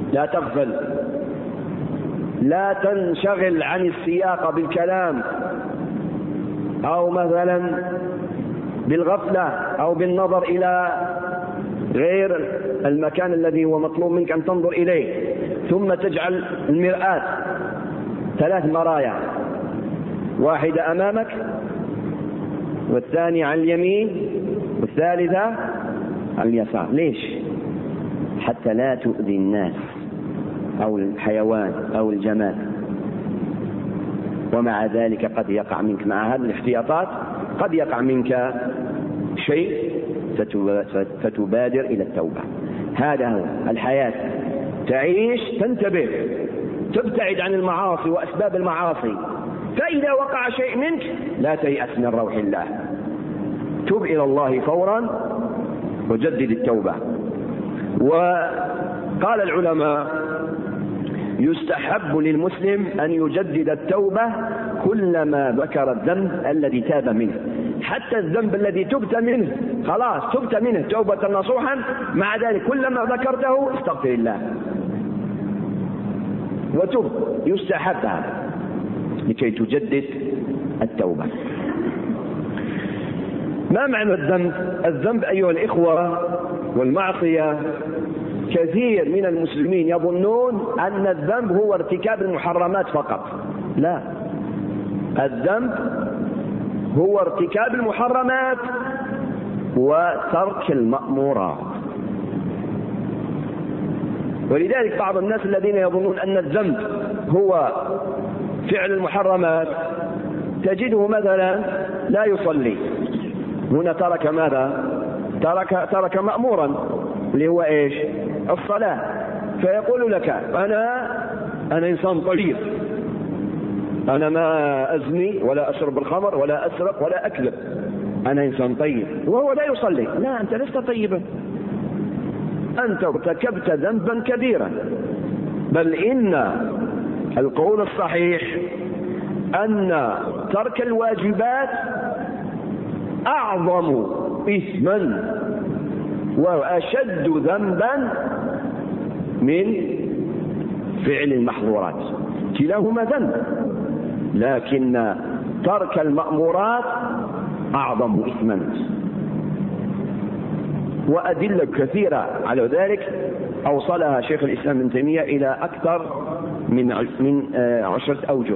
لا تغفل، لا تنشغل عن السياق بالكلام أو مثلا بالغفلة أو بالنظر إلى غير المكان الذي هو مطلوب منك أن تنظر إليه. ثم تجعل المرآة 3 مرايا، واحدة أمامك، والثانية عن اليمين، والثالثة عن اليسار. ليش؟ حتى لا تؤذي الناس أو الحيوان أو الجماد. ومع ذلك قد يقع منك مع هذه الاحتياطات قد يقع منك شيء فتبادر إلى التوبة. هذا هو الحياة، تعيش تنتبه، تبتعد عن المعاصي وأسباب المعاصي. فإذا وقع شيء منك لا تيأس من روح الله، تب إلى الله فورا وجدد التوبة. وقال العلماء يستحب للمسلم أن يجدد التوبة كلما ذكر الذنب الذي تاب منه. حتى الذنب الذي تبت منه خلاص تبت منه توبة نصوحا، مع ذلك كلما ذكرته استغفر الله وتب، يستحب هذا لكي تجدد التوبة. ما معنى الذنب؟ الذنب أيها الإخوة والمعصية، كثير من المسلمين يظنون أن الذنب هو ارتكاب المحرمات فقط. لا، الذنب هو ارتكاب المحرمات وترك المأمورات. ولذلك بعض الناس الذين يظنون أن الذنب هو فعل المحرمات تجده مثلا لا يصلي، هنا ترك ماذا؟ ترك مأمورا اللي هو ايش؟ الصلاة. فيقول لك أنا إنسان طيب، أنا ما أزني ولا أشرب الخمر ولا أسرق ولا أكذب، أنا إنسان طيب، وهو لا يصلي. لا، أنت لست طيبا، أنت ارتكبت ذنبا كبيرا. بل إن القول الصحيح أن ترك الواجبات أعظم إثما وأشد ذنبا من فعل المحظورات، كلاهما ذنب، لكن ترك المأمورات أعظم إثما. وأدلة كثيرة على ذلك أوصلها شيخ الإسلام ابن تيمية إلى أكثر من 10 أوجه.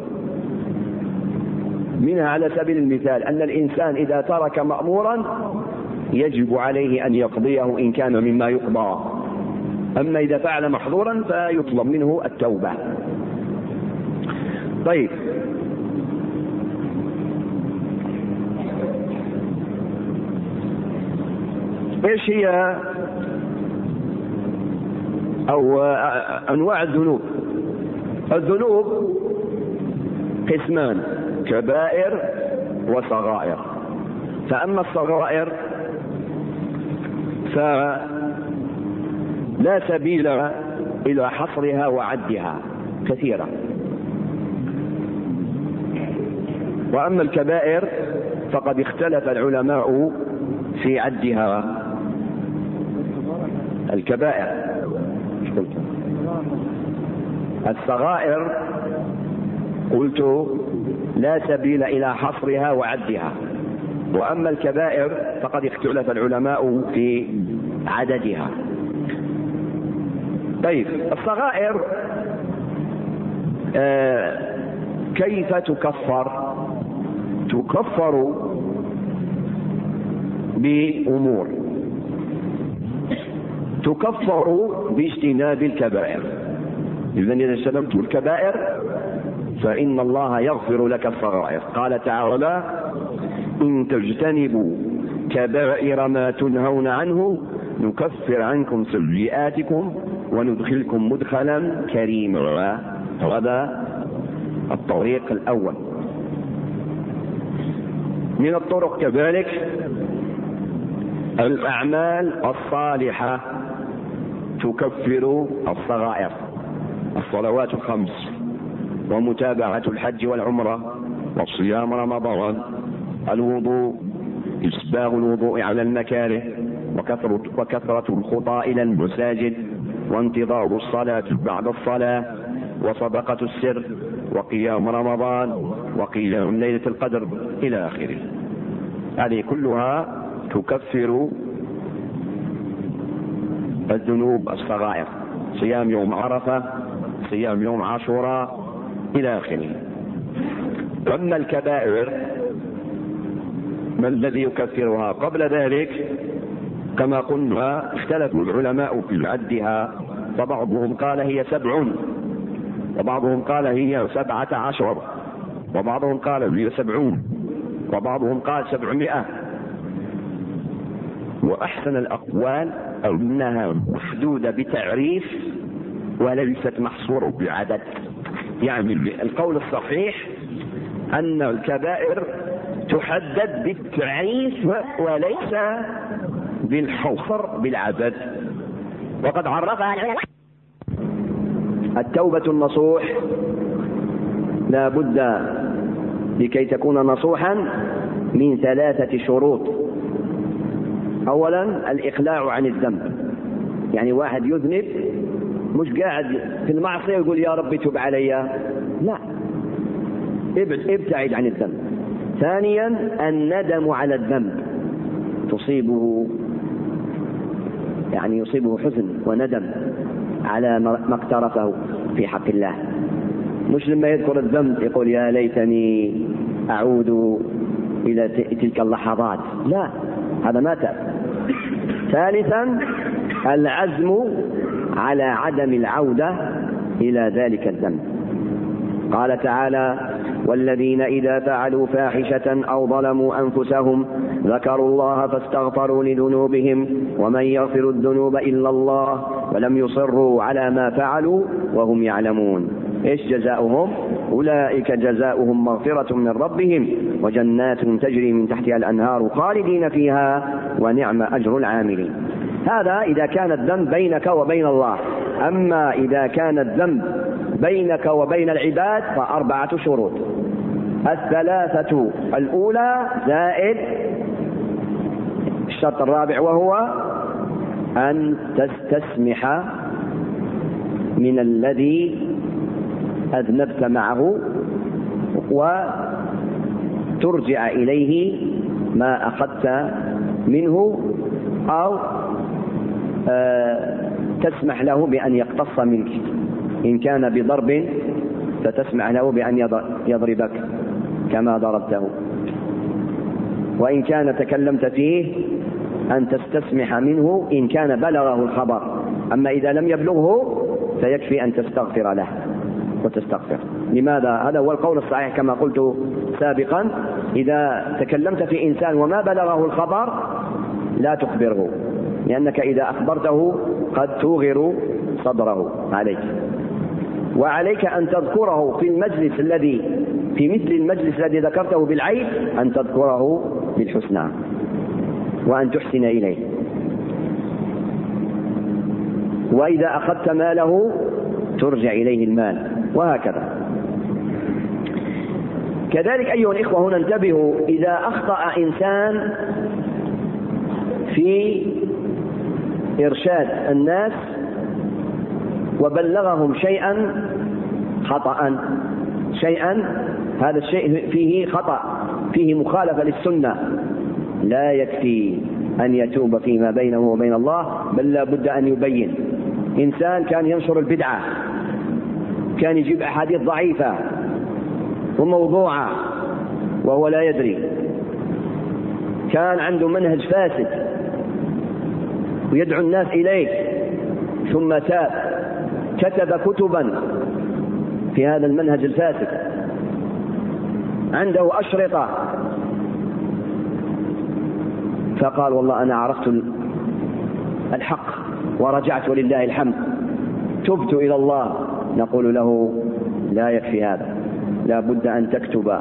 منها على سبيل المثال أن الإنسان إذا ترك مأمورا يجب عليه أن يقضيه إن كان مما يقضى، أما إذا فعل محظورا فيطلب منه التوبة. طيب، إيش هي أو أنواع الذنوب؟ الذنوب قسمان، كبائر وصغائر. فأما الصغائر فلا سبيل إلى حصرها وعدها، كثيرة. وأما الكبائر فقد اختلف العلماء في عدها. الكبائر، الصغائر قلت لا سبيل إلى حصرها وعدها، وأما الكبائر فقد اختلف العلماء في عددها. طيب، الصغائر كيف تكفر؟ تكفر بأمور، تكفر باجتناب الكبائر. إذن إذا اجتنبت الكبائر فإن الله يغفر لك الصغائر. قال تعالى: إن تجتنبوا كبائر ما تنهون عنه نكفر عنكم سيئاتكم وندخلكم مدخلا كريما. هذا الطريق الأول. من الطرق كذلك الأعمال الصالحة تكفر الصغائر، الصلوات الخمس، ومتابعة الحج والعمرة، وصيام رمضان، الوضوء، إسباغ الوضوء على المكاره، وكثرة الخطى إلى المساجد، وانتظار الصلاة بعد الصلاة، وصدقة السر، وقيام رمضان، وقيام ليلة القدر إلى آخره. هذه كلها تكفر الذنوب الصغائر، صيام يوم عرفة، صيام يوم عاشوراء إلى آخره. أما الكبائر ما الذي يكفرها؟ قبل ذلك كما قلنا اختلف العلماء في عدها، فبعضهم قال هي 7، وبعضهم قال هي 17، وبعضهم قال هي 70، وبعضهم قال 700. وأحسن الأقوال أنها محدودة بتعريف وليست محصورة بعدد. يعني القول الصحيح أن الكبائر تحدد بالتعريف وليس بالحصر بالعدد. وقد عرفها العلماء. التوبة النصوح لا بد لكي تكون نصوحا من 3 شروط. أولا الإقلاع عن الذنب، يعني واحد يذنب مش قاعد في المعصية يقول يا رب تب علي، لا، ابتعد عن الذنب. ثانيا الندم على الذنب، يصيبه حزن وندم على ما اقترفه في حق الله، مش لما يذكر الذنب يقول يا ليتني أعود إلى تلك اللحظات، لا، هذا ما تاب. ثالثا العزم على عدم العودة إلى ذلك الذنب. قال تعالى والذين إذا فعلوا فاحشة أو ظلموا أنفسهم ذكروا الله فاستغفروا لذنوبهم ومن يغفر الذنوب إلا الله ولم يصروا على ما فعلوا وهم يعلمون. إيش جزاؤهم؟ أولئك جزاؤهم مغفرة من ربهم وجنات تجري من تحتها الأنهار خالدين فيها ونعم أجر العاملين. هذا إذا كان الذنب بينك وبين الله. أما إذا كان الذنب بينك وبين العباد ف4 شروط: 3 الأولى زائد الشرط الرابع، وهو أن تستسمح من الذي أذنبت معه وترجع إليه ما أخذت منه، أو تسمح له بأن يقتص منك. إن كان بضرب فتسمح له بأن يضربك كما ضربته، وإن كان تكلمت فيه أن تستسمح منه إن كان بلغه الخبر. أما إذا لم يبلغه فيكفي أن تستغفر له وتستغفر. لماذا؟ هذا هو القول الصحيح كما قلت سابقا. إذا تكلمت في إنسان وما بلغه الخبر لا تخبره، لأنك إذا أخبرته قد توغر صدره عليك. وعليك أن تذكره في المجلس في مثل المجلس الذي ذكرته بالعيب، أن تذكره بالحسنى وأن تحسن إليه. وإذا أخذت ماله ترجع إليه المال، وهكذا. كذلك أيها الإخوة هنا انتبهوا، إذا أخطأ إنسان في إرشاد الناس وبلغهم شيئا خطأ، هذا الشيء فيه خطأ، فيه مخالفة للسنة، لا يكفي أن يتوب فيما بينه وبين الله، بل لا بد أن يبين. إنسان كان ينشر البدعة، كان يجيب أحاديث ضعيفة وموضوعة وهو لا يدري، كان عنده منهج فاسد ويدعو الناس إليه، ثم تاب، كتب كتبا في هذا المنهج الفاسد، عنده أشرطة، فقال والله أنا عرفت الحق ورجعت ولله الحمد، تبت إلى الله. نقول له لا يكفي هذا، لا بد أن تكتب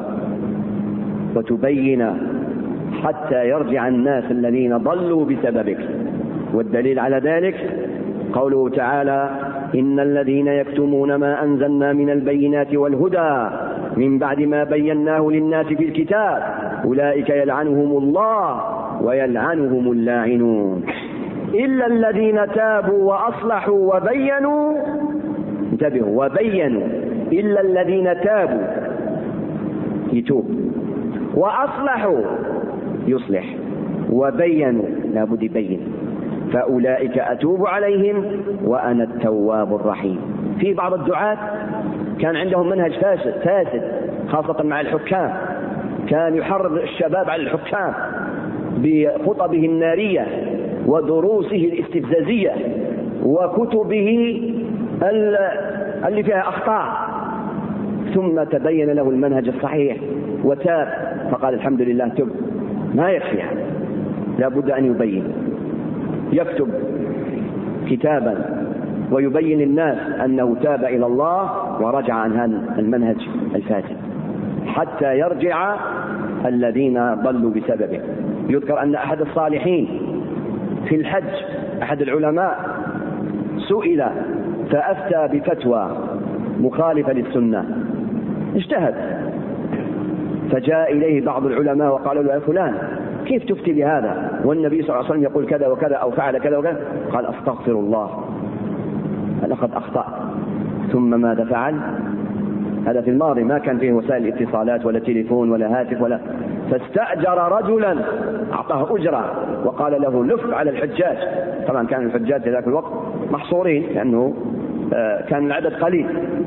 وتبين حتى يرجع الناس الذين ضلوا بسببك. والدليل على ذلك قوله تعالى إن الذين يكتمون ما أنزلنا من البينات والهدى من بعد ما بيناه للناس في الكتاب أولئك يلعنهم الله ويلعنهم اللاعنون. إلا الذين تابوا وأصلحوا وبينوا، انتبهوا، وبينوا، إلا الذين تابوا يتوب، وأصلحوا يصلح، وبينوا لابد يبين، فأولئك أتوب عليهم وأنا التواب الرحيم. في بعض الدعاة كان عندهم منهج فاسد خاصة مع الحكام، كان يحرض الشباب على الحكام بخطبه النارية ودروسه الاستفزازية وكتبه اللي فيها أخطاء، ثم تبين له المنهج الصحيح وتاب فقال الحمد لله تب. ما يكفي، لا بد أن يبين، يكتب كتابا ويبين الناس أنه تاب إلى الله ورجع عن هذا المنهج الفاسد حتى يرجع الذين ضلوا بسببه. يذكر أن أحد الصالحين في الحج، أحد العلماء، سئل فأفتى بفتوى مخالفة للسنة، اجتهد، فجاء إليه بعض العلماء وقال له يا فلان كيف تفتي بهذا والنبي صلى الله عليه وسلم يقول كذا وكذا أو فعل كذا وكذا؟ قال أستغفر الله لقد أخطأت. ثم ماذا فعل؟ هذا في الماضي، ما كان فيه وسائل الاتصالات ولا تليفون ولا هاتف ولا، فاستأجر رجلا أعطاه أجرة وقال له لف على الحجاج. طبعا كان الحجاج في ذاك الوقت محصورين لأنه كان العدد قليل.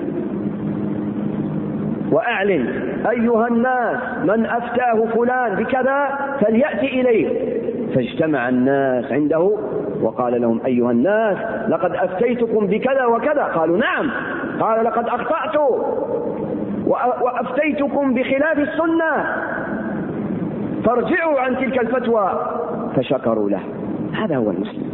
وأعلن أيها الناس من أفتاه فلان بكذا فليأتي إليه. فاجتمع الناس عنده وقال لهم أيها الناس لقد أفتيتكم بكذا وكذا. قالوا نعم. قال لقد أخطأت وأفتيتكم بخلاف السنة فارجعوا عن تلك الفتوى. فشكروا له. هذا هو المسلم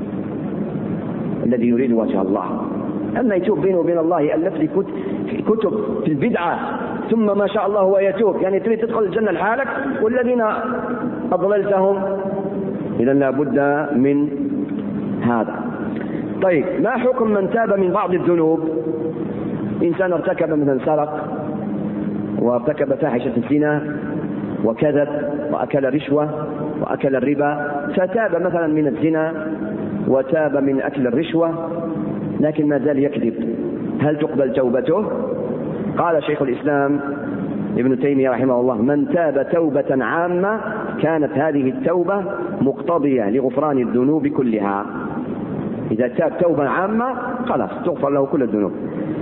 الذي يريد وجه الله. أما يتوب بينه وبين الله يألف لي كتب في البدعة ثم ما شاء الله هو يتوب، يعني تريد تدخل الجنة لحالك والذين أضللتهم. إذن لا بد من هذا. طيب ما حكم من تاب من بعض الذنوب؟ إنسان ارتكب مثلا سرق وارتكب فاحشة الزنا وكذب وأكل رشوة وأكل الربا، فتاب مثلا من الزنا وتاب من أكل الرشوة لكن ما زال يكذب، هل تقبل توبته؟ قال شيخ الإسلام ابن تيمية رحمه الله من تاب توبة عامة كانت هذه التوبة مقتضية لغفران الذنوب كلها. إذا تاب توبة عامة خلاص تغفر له كل الذنوب.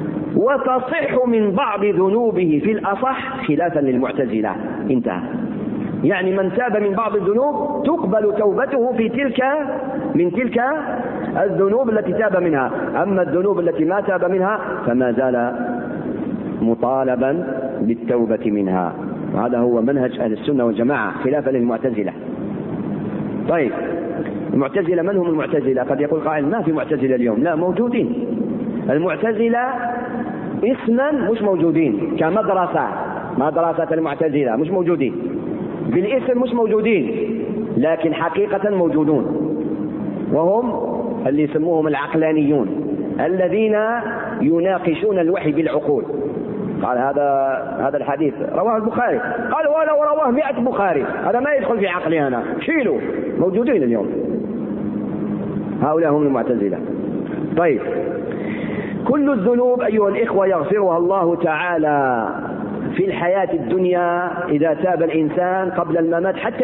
وتصح من بعض ذنوبه في الأصح خلافا للمعتزلة. انتهى. يعني من تاب من بعض الذنوب تقبل توبته في من تلك الذنوب التي تاب منها، أما الذنوب التي ما تاب منها فما زال مطالبا بالتوبة منها. وهذا هو منهج أهل السنة والجماعة خلافا للمعتزلة. طيب المعتزلة من هم المعتزلة؟ قد يقول قائل ما في معتزلة اليوم. لا، موجودين. المعتزلة اسما مش موجودين، مدرسة المعتزلة مش موجودين، بالاسم مش موجودين، لكن حقيقة موجودون، وهم اللي يسموهم العقلانيون الذين يناقشون الوحي بالعقول. قال هذا الحديث رواه البخاري، قال ولو رواه 100 بخاري هذا ما يدخل في عقلي أنا، شيلوا. موجودين اليوم، هؤلاء هم المعتزلة. طيب كل الذنوب أيها الإخوة يغفرها الله تعالى في الحياة الدنيا إذا تاب الإنسان قبل الممات، حتى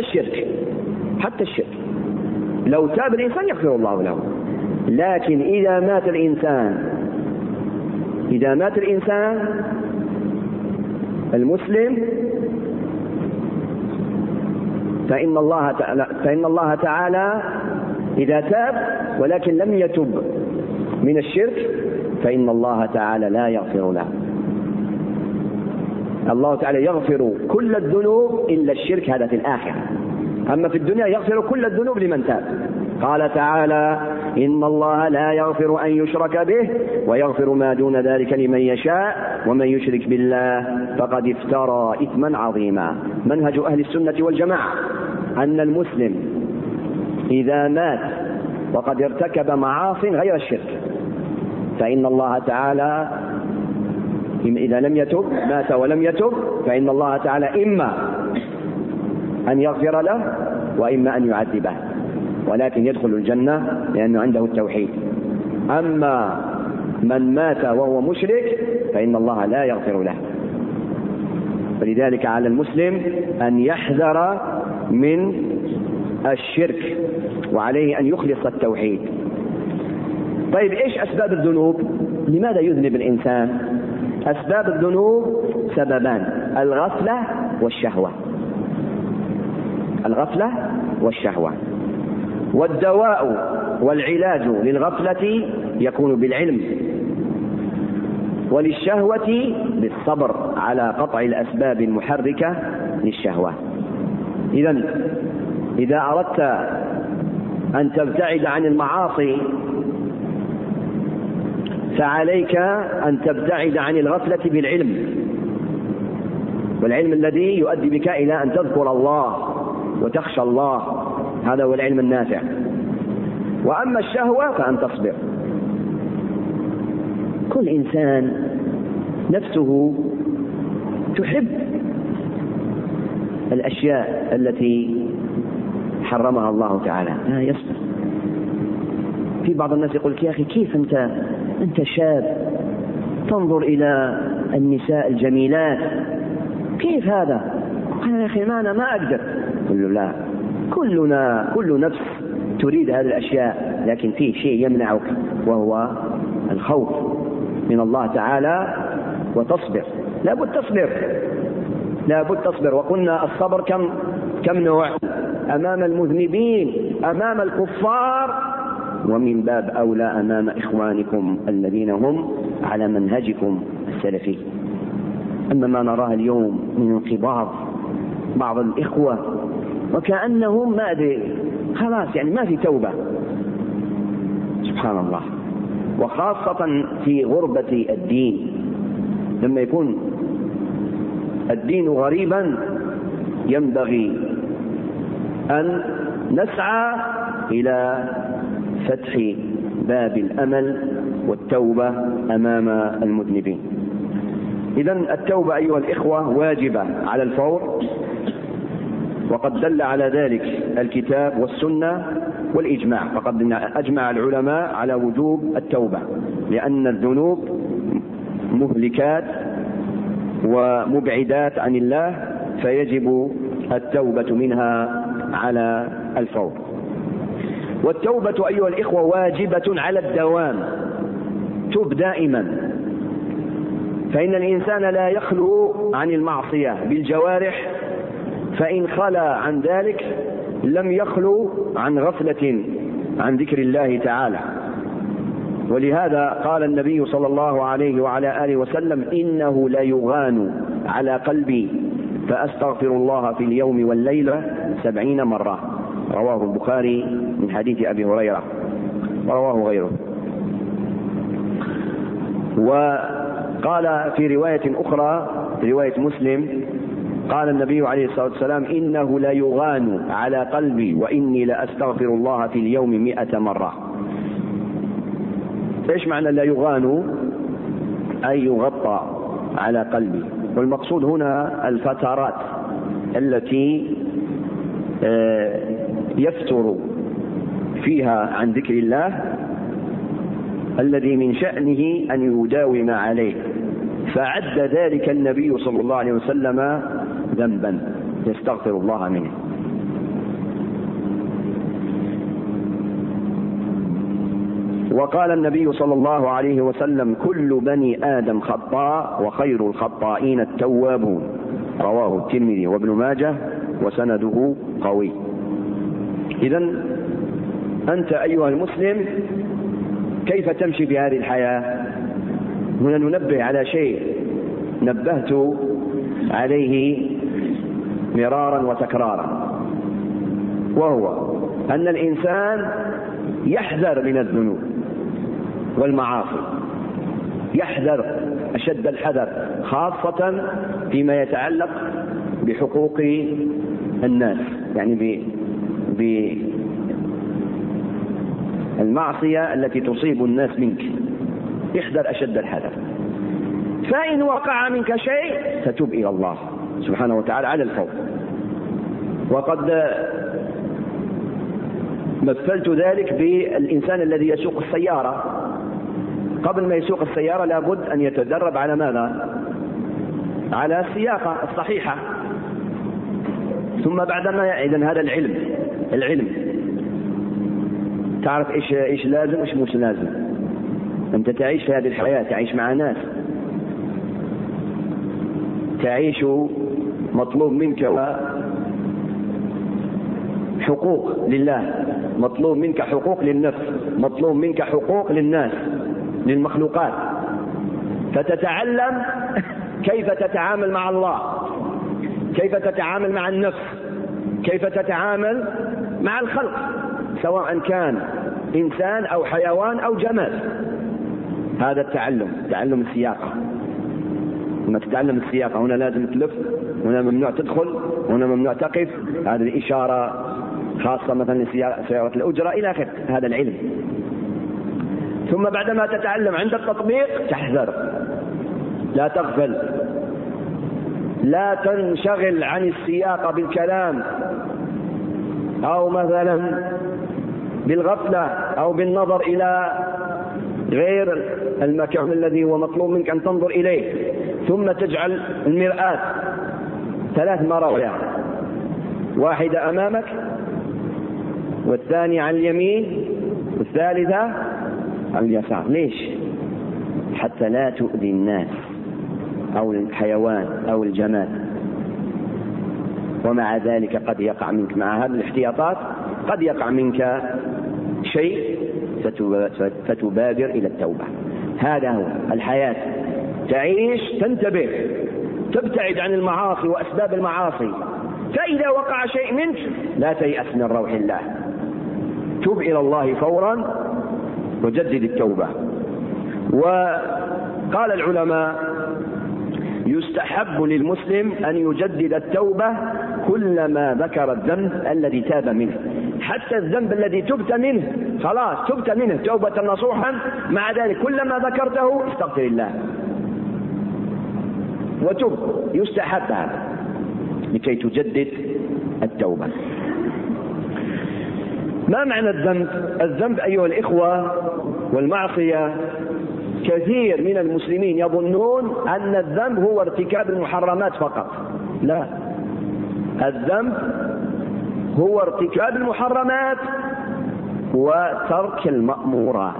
الشرك لو تاب الإنسان يغفر الله له. لكن إذا مات الإنسان المسلم فإن الله تعالى إذا تاب ولكن لم يتب من الشرك فإن الله تعالى لا يغفر له. الله تعالى يغفر كل الذنوب إلا الشرك، هذا في الآخرة. أما في الدنيا يغفر كل الذنوب لمن تاب. قال تعالى إن الله لا يغفر أن يشرك به ويغفر ما دون ذلك لمن يشاء ومن يشرك بالله فقد افترى إثما عظيما. منهج أهل السنة والجماعة أن المسلم إذا مات وقد ارتكب معاصٍ غير الشرك فإن الله تعالى إذا لم يتب، مات ولم يتب، فإن الله تعالى إما أن يغفر له وإما أن يعذبه. ولكن يدخل الجنة لأنه عنده التوحيد. أما من مات وهو مشرك فإن الله لا يغفر له. فلذلك على المسلم أن يحذر من الشرك، وعليه أن يخلص التوحيد. طيب إيش أسباب الذنوب؟ لماذا يذنب الإنسان؟ أسباب الذنوب سببان: الغفلة والشهوة. الغفلة والشهوة. والدواء والعلاج للغفلة يكون بالعلم، وللشهوة بالصبر على قطع الأسباب المحركة للشهوة. إذا أردت أن تبتعد عن المعاصي فعليك أن تبتعد عن الغفلة بالعلم، والعلم الذي يؤدي بك إلى أن تذكر الله وتخشى الله، هذا هو العلم النافع. وأما الشهوة فأن تصبر. كل إنسان نفسه تحب الأشياء التي حرمها الله تعالى، لا يصبر. في بعض الناس يقول يا أخي كيف أنت شاب تنظر إلى النساء الجميلات، كيف هذا؟ قال يا أخي أنا ما أقدر. قل له لا، كل نفس تريد هذه الأشياء، لكن فيه شيء يمنعك وهو الخوف من الله تعالى، وتصبر. لابد تصبر. وقلنا الصبر كم نوع؟ أمام المذنبين، أمام الكفار، ومن باب أولى أمام إخوانكم الذين هم على منهجكم السلفي. أما ما نراه اليوم من انقباض بعض الإخوة وكأنهم ما أدري خلاص، يعني ما في توبة، سبحان الله. وخاصة في غربة الدين، لما يكون الدين غريبا ينبغي أن نسعى إلى فتح باب الأمل والتوبة أمام المذنبين. إذن التوبة أيها الإخوة واجبة على الفور، وقد دل على ذلك الكتاب والسنة والإجماع. فقد أجمع العلماء على وجوب التوبة، لأن الذنوب مهلكات ومبعدات عن الله، فيجب التوبة منها على الفور. والتوبة أيها الإخوة واجبة على الدوام، تب دائما، فإن الإنسان لا يخلو عن المعصية بالجوارح، فإن خلا عن ذلك لم يخلو عن غفلة عن ذكر الله تعالى. ولهذا قال النبي صلى الله عليه وعلى آله وسلم: إنه ليغان على قلبي فأستغفر الله في اليوم والليلة 70 مرة. رواه البخاري من حديث أبي هريرة، ورواه غيره. وقال في رواية أخرى، في رواية مسلم، قال النبي عليه الصلاة والسلام: إنه ليغان على قلبي وإني لأستغفر الله في اليوم 100 مرة. إيش معنى لا يغان؟ أي يغطى على قلبي. والمقصود هنا الفترات التي يفتر فيها عن ذكر الله، الذي من شأنه أن يداوم عليه، فعد ذلك النبي صلى الله عليه وسلم ذنبا يستغفر الله منه. وقال النبي صلى الله عليه وسلم: كل بني آدم خطاء وخير الخطائين التوابون. رواه الترمذي وابن ماجه وسنده قوي. إذن أنت أيها المسلم كيف تمشي في هذه الحياة؟ هنا ننبه على شيء نبهت عليه مرارا وتكرارا، وهو أن الإنسان يحذر من الذنوب والمعاصي، يحذر أشد الحذر، خاصة فيما يتعلق بحقوق الناس، يعني بالمعصية التي تصيب الناس منك، احذر أشد الحذر. فإن وقع منك شيء فتب إلى الله سبحانه وتعالى على الفور. وقد مثلت ذلك بالإنسان الذي يسوق السيارة. قبل ما يسوق السيارة لابد أن يتدرب على ماذا؟ على السياقة الصحيحة. ثم بعدما إذن هذا العلم تعرف إيش لازم وإيش مش لازم. أنت تعيش في هذه الحياة، تعيش مع ناس، تعيش مطلوب منك حقوق لله، مطلوب منك حقوق للنفس، مطلوب منك حقوق للناس، للمخلوقات. فتتعلم كيف تتعامل مع الله، كيف تتعامل مع النفس، كيف تتعامل مع الخلق، سواء كان إنسان أو حيوان أو جماد. هذا تعلم السياقة. لما تتعلم السياقة هنا لازم تلف، هنا ممنوع تدخل، هنا ممنوع تقف، هذه الإشارة خاصة مثلا لسيارة الأجرة إلى آخره. هذا العلم. ثم بعدما تتعلم عند التطبيق تحذر، لا تغفل، لا تنشغل عن السياقة بالكلام أو مثلا بالغفلة أو بالنظر إلى غير المكان الذي هو مطلوب منك أن تنظر إليه. ثم تجعل المرآة 3 مرايا، واحدة أمامك، والثانية على اليمين، والثالثة على اليسار. ليش؟ حتى لا تؤذي الناس أو الحيوان أو الجماد. ومع ذلك قد يقع منك مع هذه الاحتياطات قد يقع منك شيء فتبادر إلى التوبة. هذا هو الحياة. تعيش، تنتبه، تبتعد عن المعاصي وأسباب المعاصي. فإذا وقع شيء منك لا تيأس من روح الله، توب إلى الله فورا وجدد التوبة. وقال العلماء يستحب للمسلم أن يجدد التوبة كلما ذكر الذنب الذي تاب منه. حتى الذنب الذي تبت منه خلاص تبت منه توبة نصوحا، مع ذلك كلما ذكرته استغفر الله وتب. يستحب هذا لكي تجدد التوبة. ما معنى الذنب؟ الذنب أيها الإخوة والمعصية، كثير من المسلمين يظنون أن الذنب هو ارتكاب المحرمات فقط. لا، الذنب هو ارتكاب المحرمات وترك المأمورات.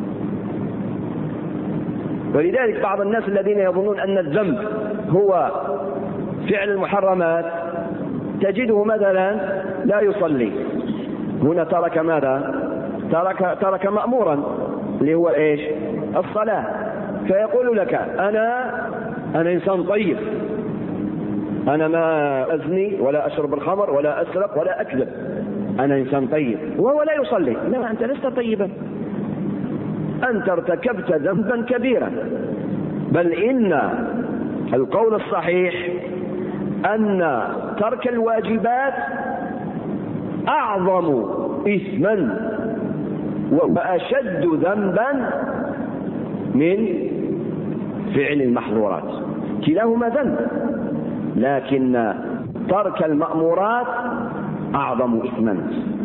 ولذلك بعض الناس الذين يظنون أن الذنب هو فعل المحرمات تجده مثلا لا يصلي، هنا ترك ماذا؟ ترك مأمورا اللي هو ايش؟ الصلاة. فيقول لك أنا إنسان طيب، أنا ما أزني ولا أشرب الخمر ولا أسرق ولا أكذب، أنا إنسان طيب، وهو لا يصلي. لا، أنت لست طيبا، أنت ارتكبت ذنبا كبيرا. بل إن القول الصحيح أن ترك الواجبات أعظم إثما وأشد ذنبا من فعل المحظورات. كلاهما ذنب، لكن ترك المأمورات أعظم إثما.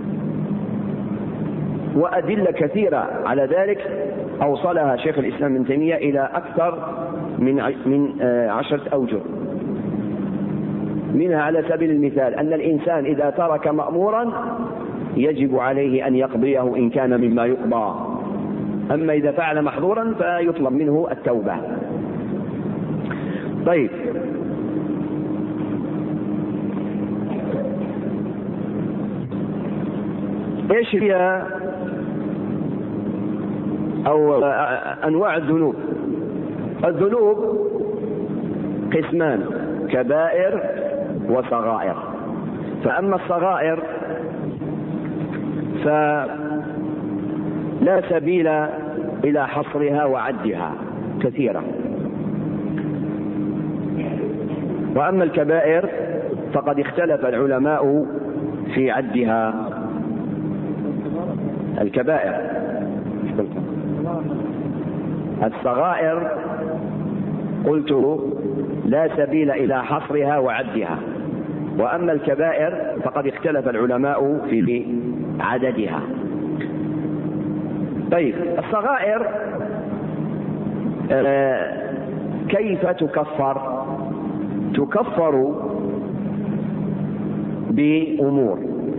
وأدلة كثيرة على ذلك أوصلها شيخ الإسلام ابن تيمية إلى أكثر من 10 أوجه. منها على سبيل المثال أن الإنسان إذا ترك مأمورا يجب عليه أن يقضيه إن كان مما يقضى، أما إذا فعل محظورا فيطلب منه التوبة. طيب، إيش هي أو أنواع الذنوب؟ الذنوب قسمان: كبائر وصغائر. فأما الصغائر فلا سبيل إلى حصرها وعدها، كثيرة. وأما الكبائر فقد اختلف العلماء في عدها. الكبائر، الصغائر قلت لا سبيل إلى حصرها وعدها. وأما الكبائر فقد اختلف العلماء عددها. طيب الصغائر كيف تكفر؟ تكفر بأمور،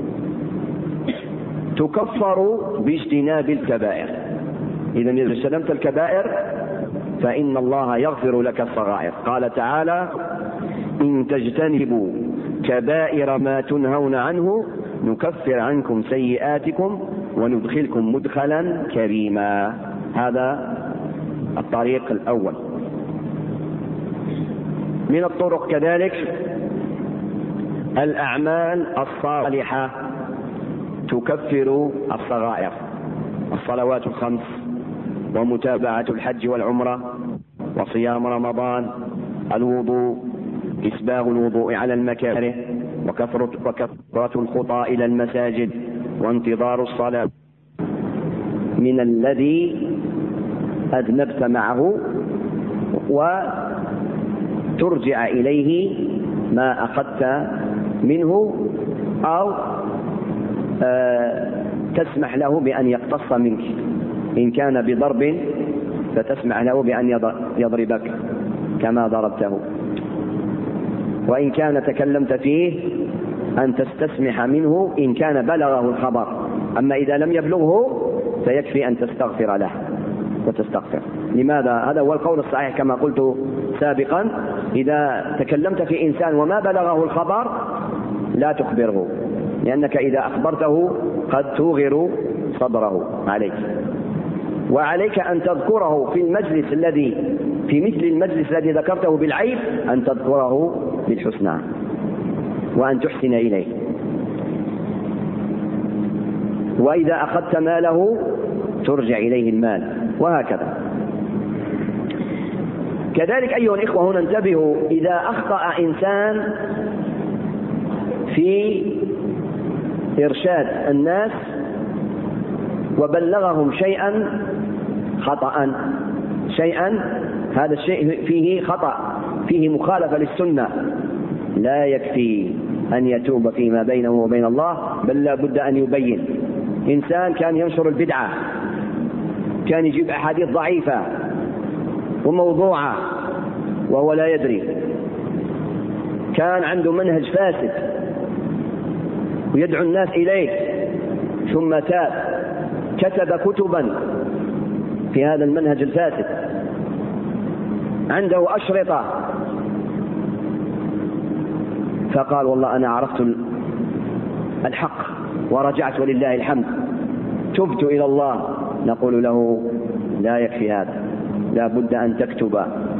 تكفر باجتناب الكبائر. إذن إذا اجتنبت الكبائر فإن الله يغفر لك الصغائر. قال تعالى: إن تجتنبوا كبائر ما تنهون عنه نكفر عنكم سيئاتكم وندخلكم مدخلا كريما. هذا الطريق الأول. من الطرق كذلك الأعمال الصالحة تكفر الصغائر، الصلوات الخمس، ومتابعة الحج والعمرة، وصيام رمضان، الوضوء، إسباغ الوضوء على المكاره، وكثرة الخطى إلى المساجد، وانتظار الصلاة من الذي أذنبت معه، وترجع إليه ما أخذت منه، أو تسمح له بأن يقتص منك. إن كان بضرب فتسمح له بأن يضربك كما ضربته، وإن كان تكلمت فيه أن تستسمح منه إن كان بلغه الخبر. أما إذا لم يبلغه فيكفي أن تستغفر له وتستغفر. لماذا؟ هذا هو القول الصحيح كما قلت سابقا. إذا تكلمت في إنسان وما بلغه الخبر لا تخبره، لأنك إذا أخبرته قد توغر صدره عليك. وعليك أن تذكره في المجلس الذي في مثل المجلس الذي ذكرته بالعيب، أن تذكره بالحسنى وأن تحسن إليه. وإذا أخذت ماله ترجع إليه المال، وهكذا. كذلك أيها الإخوة هنا انتبهوا: إذا أخطأ إنسان في إرشاد الناس وبلغهم شيئا خطأ، هذا الشيء فيه خطأ، فيه مخالفة للسنة، لا يكفي أن يتوب فيما بينه وبين الله، بل لا بد أن يبين. إنسان كان ينشر البدعة، كان يجيب أحاديث ضعيفة وموضوعة وهو لا يدري، كان عنده منهج فاسد ويدعو الناس إليه، ثم تاب كتب كتبا في هذا المنهج الفاسد، عنده أشرطة، فقال: والله أنا عرفت الحق ورجعت ولله الحمد، تبت إلى الله. نقول له: لا يكفي هذا، لا بد أن تكتب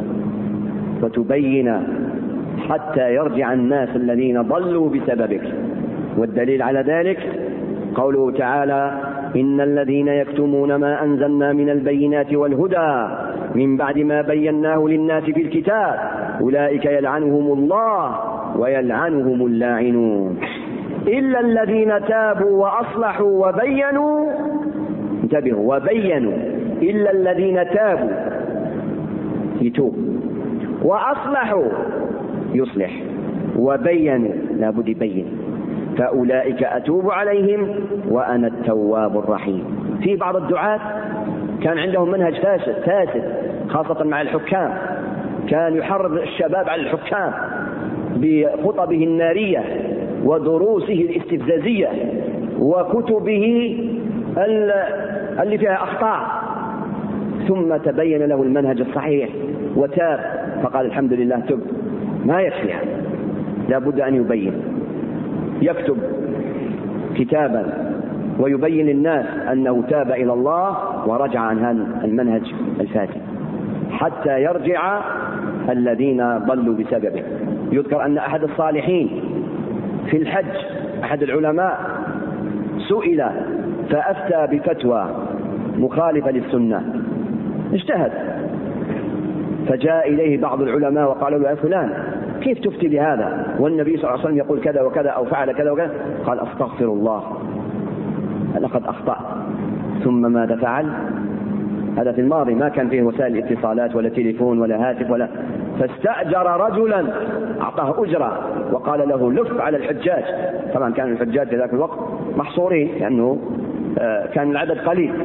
وتبين حتى يرجع الناس الذين ضلوا بسببك. والدليل على ذلك قوله تعالى: إن الذين يكتمون ما أنزلنا من البينات والهدى من بعد ما بيناه للناس في الكتاب أولئك يلعنهم الله ويلعنهم اللاعنون إلا الذين تابوا وأصلحوا وبينوا. انتبهوا: وبينوا، إلا الذين تابوا يتوب، وأصلحوا يصلح، وبينوا لا بد يبين، فأولئك أتوب عليهم وأنا التواب الرحيم. في بعض الدعاة كان عندهم منهج فاسد خاصة مع الحكام، كان يحرض الشباب على الحكام بخطبه النارية ودروسه الاستفزازية وكتبه اللي فيها أخطاء، ثم تبين له المنهج الصحيح وتاب، فقال: الحمد لله تب. ما يكفي، لا بد أن يبين، يكتب كتابا ويبين للناس أنه تاب إلى الله ورجع عن هذا المنهج الفاسد حتى يرجع الذين ضلوا بسببه. يذكر أن أحد الصالحين في الحج، أحد العلماء، سئل فأفتى بفتوى مخالفة للسنة، اجتهد، فجاء إليه بعض العلماء وقالوا له: يا فلان كيف تفتي بهذا والنبي صلى الله عليه وسلم يقول كذا وكذا أو فعل كذا وكذا؟ قال: أستغفر الله، لقد أخطأ. ثم ماذا فعل؟ هذا في الماضي، ما كان فيه وسائل اتصالات ولا تليفون ولا هاتف ولا، فاستأجر رجلا أعطاه أجرة وقال له: لف على الحجاج. طبعا كان الحجاج في ذاك الوقت محصورين لأنه كان العدد قليل.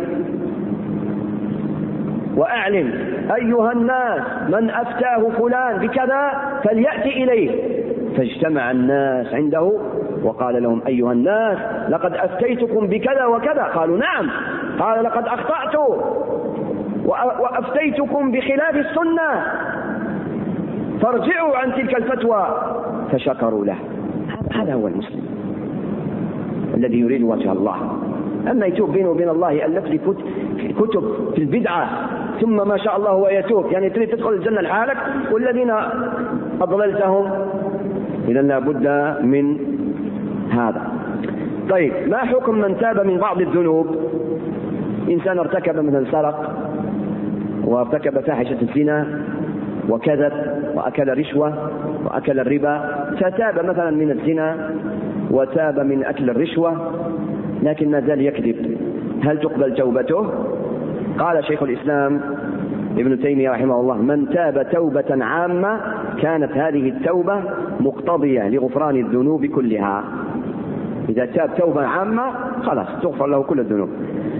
وأعلم أيها الناس من أفتاه فلان بكذا فليأتي إليه. فاجتمع الناس عنده وقال لهم أيها الناس لقد أفتيتكم بكذا وكذا. قالوا نعم. قال لقد أخطأت وأفتيتكم بخلاف السنة فارجعوا عن تلك الفتوى. فشكروا له. هذا هو المسلم الذي يريد وجه الله. أما يتوب بينه وبين الله يألف لي كتب في البدعة ثم ما شاء الله هو يتوب، يعني تريد تدخل الجنة لحالك والذين أضللتهم. إذا لا بد من هذا. طيب ما حكم من تاب من بعض الذنوب؟ إنسان ارتكب مثلا سرق وارتكب فاحشة الزنا وكذب وأكل رشوة وأكل الربا، فتاب مثلا من الزنا وتاب من أكل الرشوة لكن ما زال يكذب، هل تقبل توبته؟ قال شيخ الإسلام ابن تيمية رحمه الله من تاب توبة عامة كانت هذه التوبة مقتضية لغفران الذنوب كلها. إذا تاب توبة عامة خلاص تغفر له كل الذنوب.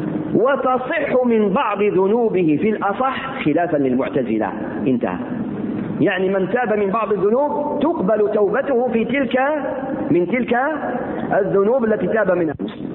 وتصح من بعض ذنوبه في الأصح خلافا للمعتزلة. انتهى. يعني من تاب من بعض الذنوب تقبل توبته في تلك الذنوب التي تاب منها المسلم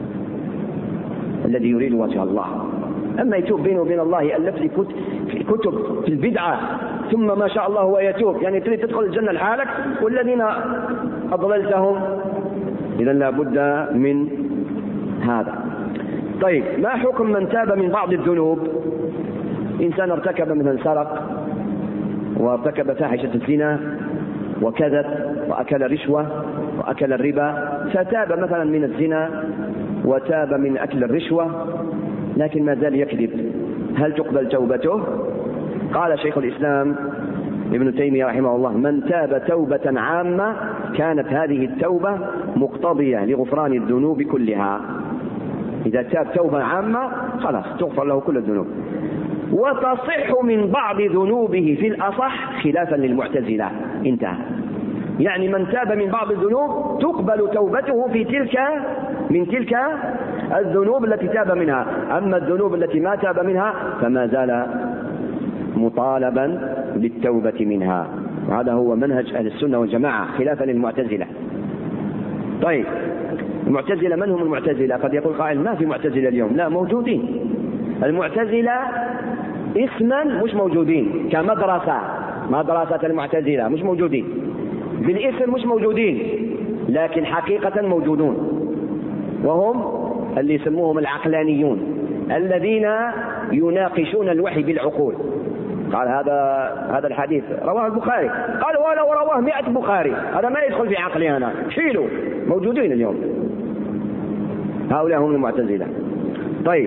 الذي يريد وجه الله. أما يتوب بينه وبين الله يألف لي كتب في البدعة ثم ما شاء الله هو يتوب، يعني تريد تدخل الجنة لحالك والذين أضللتهم. إذا لا بد من هذا. طيب ما حكم من تاب من بعض الذنوب؟ إنسان ارتكب مثلا سرق وارتكب فاحشة الزنا وكذب وأكل رشوة وأكل الربا، فتاب مثلا من الزنا وتاب من أكل الرشوة لكن ما زال يكذب، هل تقبل توبته؟ قال شيخ الإسلام ابن تيمية رحمه الله من تاب توبة عامة كانت هذه التوبة مقتضية لغفران الذنوب كلها. إذا تاب توبة عامة خلاص تغفر له كل الذنوب. وتصح من بعض ذنوبه في الأصح خلافا للمعتزلة. انتهى. يعني من تاب من بعض الذنوب تقبل توبته في تلك الذنوب التي تاب منها. أما الذنوب التي ما تاب منها فما زال مطالبا بالتوبة منها. وهذا هو منهج أهل السنة والجماعة خلافا للمعتزلة. طيب المعتزلة من هم المعتزلة؟ قد يقول قائل ما في معتزلة اليوم. لا، موجودين. المعتزلة اسما مش موجودين، كمدرسة مدرسة المعتزلة مش موجودين، بالاسم مش موجودين لكن حقيقة موجودون، وهم اللي يسموهم العقلانيون الذين يناقشون الوحي بالعقول. قال هذا الحديث رواه البخاري، قال ولو رواه 100 بخاري هذا ما يدخل في عقلي أنا، شيلوا. موجودين اليوم هؤلاء هم المعتزلة. طيب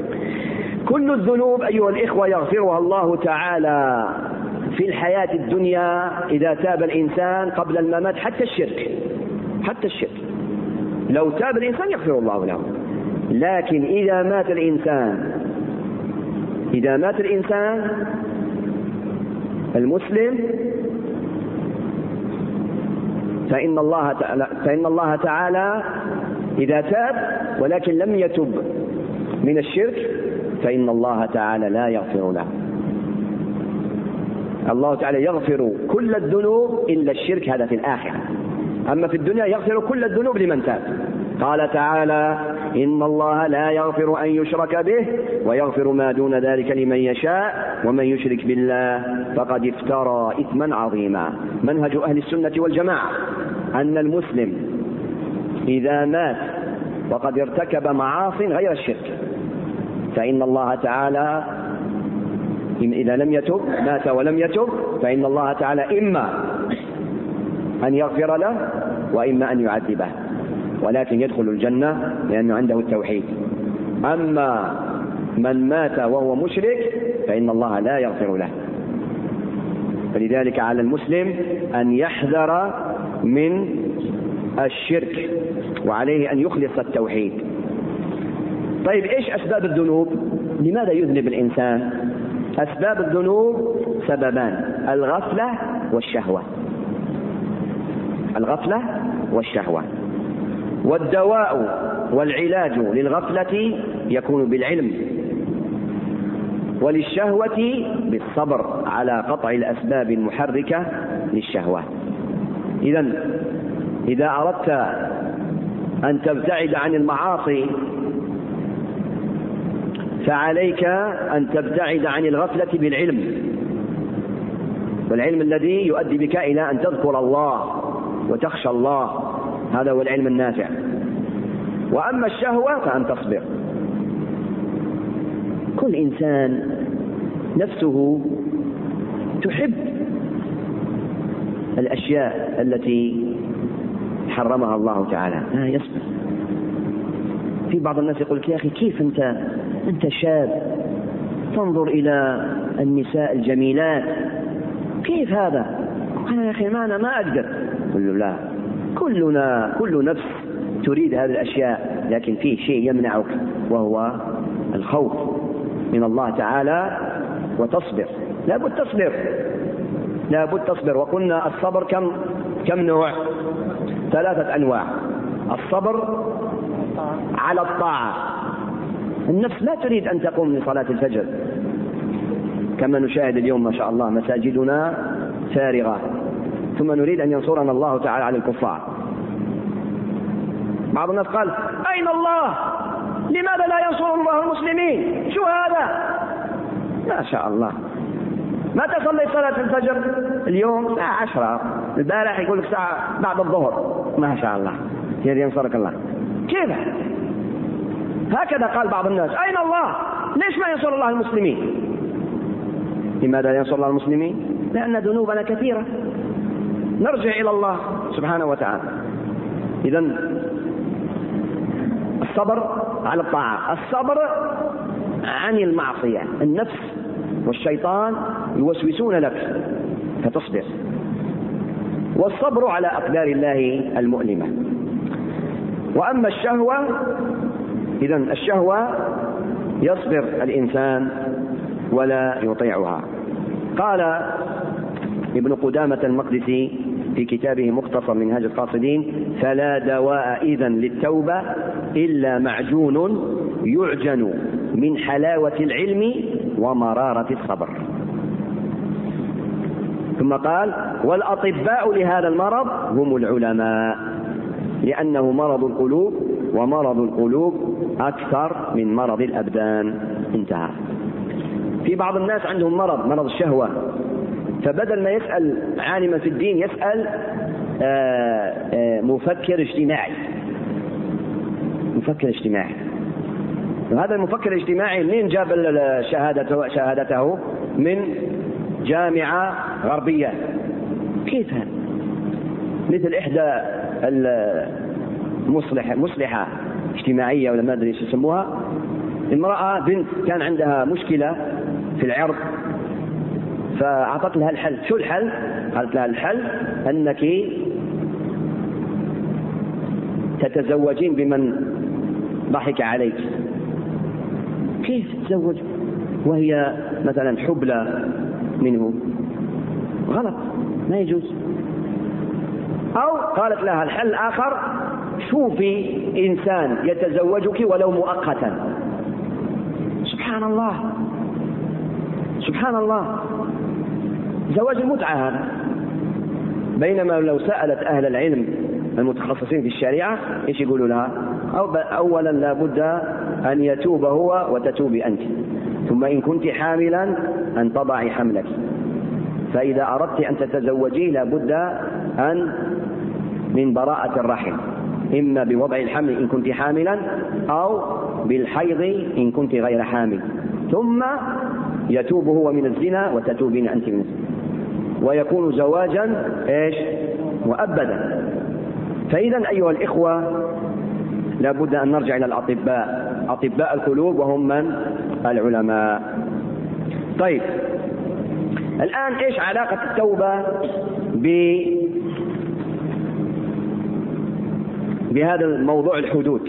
كل الذنوب أيها الإخوة يغفرها الله تعالى في الحياة الدنيا إذا تاب الإنسان قبل الممات، حتى الشرك لو تاب الإنسان يغفر الله له. لكن إذا مات الإنسان المسلم فإن الله تعالى إذا تاب ولكن لم يتب من الشرك فإن الله تعالى لا يغفر له. الله تعالى يغفر كل الذنوب إلا الشرك، هذا في الآخرة. أما في الدنيا يغفر كل الذنوب لمن تاب. قال تعالى إن الله لا يغفر أن يشرك به ويغفر ما دون ذلك لمن يشاء ومن يشرك بالله فقد افترى إثما عظيما. منهج أهل السنة والجماعة أن المسلم إذا مات وقد ارتكب معاصي غير الشرك فإن الله تعالى إذا لم يتب، مات ولم يتب، فإن الله تعالى إما أن يغفر له وإما أن يعذبه، ولكن يدخل الجنة لأنه عنده التوحيد. أما من مات وهو مشرك فإن الله لا يغفر له. فلذلك على المسلم أن يحذر من الشرك وعليه أن يخلص التوحيد. طيب إيش أسباب الذنوب؟ لماذا يذنب الإنسان؟ أسباب الذنوب سببان: الغفلة والشهوة. والدواء والعلاج للغفلة يكون بالعلم، وللشهوة بالصبر على قطع الأسباب المحركة للشهوة. إذا أردت أن تبتعد عن المعاصي فعليك أن تبتعد عن الغفلة بالعلم، والعلم الذي يؤدي بك إلى أن تذكر الله وتخشى الله، هذا هو العلم النافع. وأما الشهوة فأن تصبر. كل إنسان نفسه تحب الأشياء التي حرمها الله تعالى، لا يصبر. في بعض الناس يقول يا أخي كيف أنت شاب تنظر إلى النساء الجميلات، كيف هذا؟ أنا يا أخي أنا ما أقدر. قل لا، كل نفس تريد هذه الأشياء، لكن فيه شيء يمنعك وهو الخوف من الله تعالى، وتصبر. لابد تصبر. وقلنا الصبر كم نوع؟ 3 أنواع. الصبر على الطاعة، النفس لا تريد أن تقوم لصلاة الفجر، كما نشاهد اليوم ما شاء الله مساجدنا فارغة، ثم نريد أن ينصرنا الله تعالى على الكفار. بعض الناس قال أين الله؟ لماذا لا ينصر الله المسلمين؟ شو هذا؟ ما شاء الله، متى صليت صلاة الفجر؟ اليوم الساعة 10، البارح يقول لك ساعة بعد الظهر. ما شاء الله، ينصرك الله. كيف؟ هكذا قال بعض الناس أين الله؟ ليش ما ينصر الله المسلمين؟ لماذا ينصر الله المسلمين؟ لأن ذنوبنا كثيرة، نرجع إلى الله سبحانه وتعالى. إذن الصبر على الطاعة، الصبر عن المعصية. النفس والشيطان يوسوسون لك فتصبر، والصبر على أقدار الله المؤلمة. وأما الشهوة، إذن الشهوة يصبر الإنسان ولا يطيعها. قال ابن قدامة المقدسي في كتابه مختصر منهاج القاصدين: فلا دواء إذن للتوبة إلا معجون يعجن من حلاوة العلم ومرارة الصبر. ثم قال: والأطباء لهذا المرض هم العلماء، لأنه مرض القلوب، ومرض القلوب أكثر من مرض الأبدان. انتهى. في بعض الناس عندهم مرض الشهوة، فبدل ما يسأل عالما في الدين يسأل مفكر اجتماعي. وهذا المفكر الاجتماعي منين جاب شهادته؟ من جامعة غربية. كيف هذا؟ مثل إحدى المصلحة اجتماعية ولا ما أدري ايش يسموها، امرأة بنت كان عندها مشكلة في العرض، فأعطت لها الحل. شو الحل؟ قالت لها الحل أنك تتزوجين بمن ضحك عليك. كيف تتزوج وهي مثلا حبلى منه؟ غلط، ما يجوز. أو قالت لها الحل آخر: شوفي إنسان يتزوجك ولو مؤقتا. سبحان الله، زواج المتعة هذا. بينما لو سألت أهل العلم المتخصصين في الشريعة إيش يقولوا لها؟ أولا لا بد أن يتوب هو وتتوبي أنت، ثم إن كنت حاملا أن تضعي حملك، فإذا أردت أن تتزوجي لا بد أن من براءة الرحم، إما بوضع الحمل إن كنت حاملا، أو بالحيض إن كنت غير حامل، ثم يتوب هو من الزنا وتتوبين أنت من الزنا، ويكون زواجا مؤبدا. فإذا أيها الإخوة لا بد أن نرجع إلى أطباء القلوب، وهم من؟ العلماء. طيب، الآن إيش علاقة التوبة بهذا الموضوع الحدود؟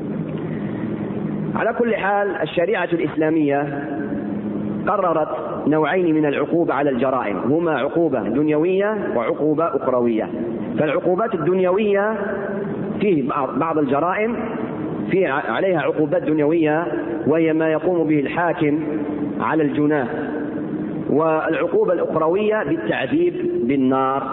على كل حال الشريعة الإسلامية قررت نوعين من العقوبة على الجرائم، هما عقوبة دنيوية وعقوبة أخروية. فالعقوبات الدنيوية فيه بعض الجرائم في عليها عقوبات دنيوية، وهي ما يقوم به الحاكم على الجناه، والعقوبة الأخروية بالتعذيب بالنار.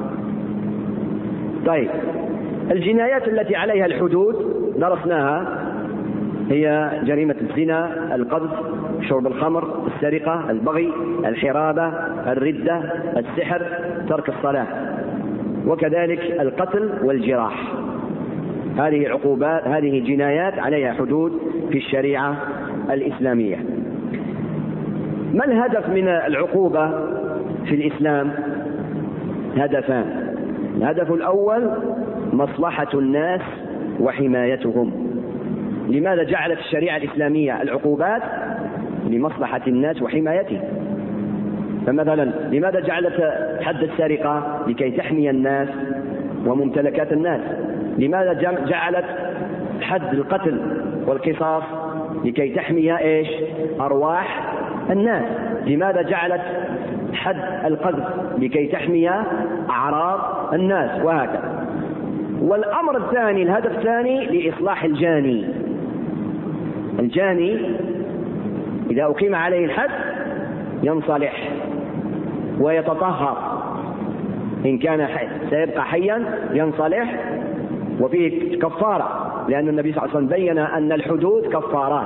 طيب، الجنايات التي عليها الحدود درسناها، هي جريمة الزنا، القذف، شرب الخمر، السرقة، البغي، الحرابة، الردة، السحر، ترك الصلاة، وكذلك القتل والجراح. هذه عقوبات، هذه جنايات عليها حدود في الشريعة الإسلامية. ما الهدف من العقوبة في الإسلام؟ هدفان. الهدف الأول مصلحة الناس وحمايتهم. لماذا جعلت الشريعة الإسلامية العقوبات؟ لمصلحة الناس وحمايتهم. فمثلا لماذا جعلت حد السرقة؟ لكي تحمي الناس وممتلكات الناس. لماذا جعلت حد القتل والقصاص؟ لكي تحمي ايش؟ أرواح الناس. لماذا جعلت حد القذف؟ لكي تحمي أعراض الناس، وهكذا. والأمر الثاني، الهدف الثاني، لإصلاح الجاني. الجاني إذا أقيم عليه الحد ينصلح ويتطهر، إن كان سيبقى حيا ينصلح، وفيه كفارة، لأن النبي صلى الله عليه وسلم بين أن الحدود كفارات،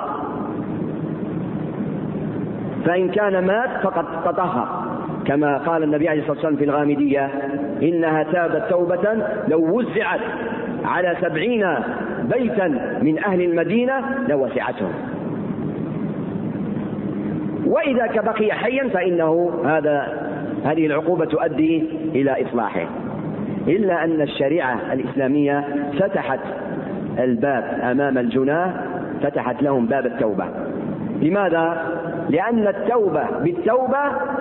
فإن كان مات فقد تطهر، كما قال النبي عليه الصلاة والسلام في الغامدية: إنها تابت توبة لو وزعت على 70 بيتا من أهل المدينة لوسعتهم. وإذا بقي حيا فإنه هذه العقوبة تؤدي إلى إصلاحه. إلا أن الشريعة الإسلامية فتحت الباب أمام الجناه، فتحت لهم باب التوبة. لماذا؟ لأن التوبة بالتوبة،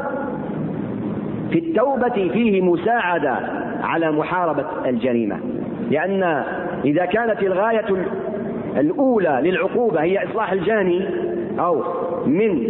في التوبة فيه مساعدة على محاربة الجريمة، لأن إذا كانت الغاية الأولى للعقوبة هي إصلاح الجاني، أو من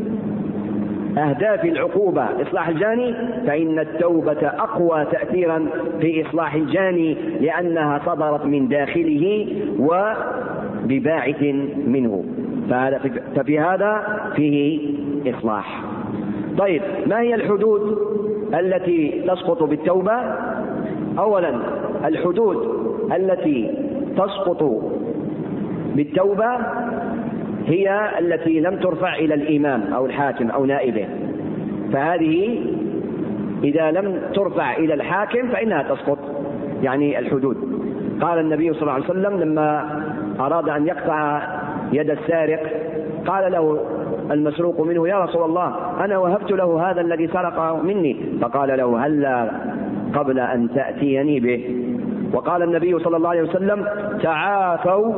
أهداف العقوبة إصلاح الجاني، فإن التوبة أقوى تأثيرا في إصلاح الجاني، لأنها صدرت من داخله وبباعث منه، ففي هذا فيه إصلاح. طيب، ما هي الحدود التي تسقط بالتوبة؟ أولا، الحدود التي تسقط بالتوبة هي التي لم ترفع إلى الإمام أو الحاكم أو نائبه، فهذه إذا لم ترفع إلى الحاكم فإنها تسقط، يعني الحدود. قال النبي صلى الله عليه وسلم لما أراد أن يقطع يد السارق، قال له المسروق منه: يا رسول الله، أنا وهبت له هذا الذي سرقه مني. فقال له: هلا قبل أن تأتيني به. وقال النبي صلى الله عليه وسلم: تعافوا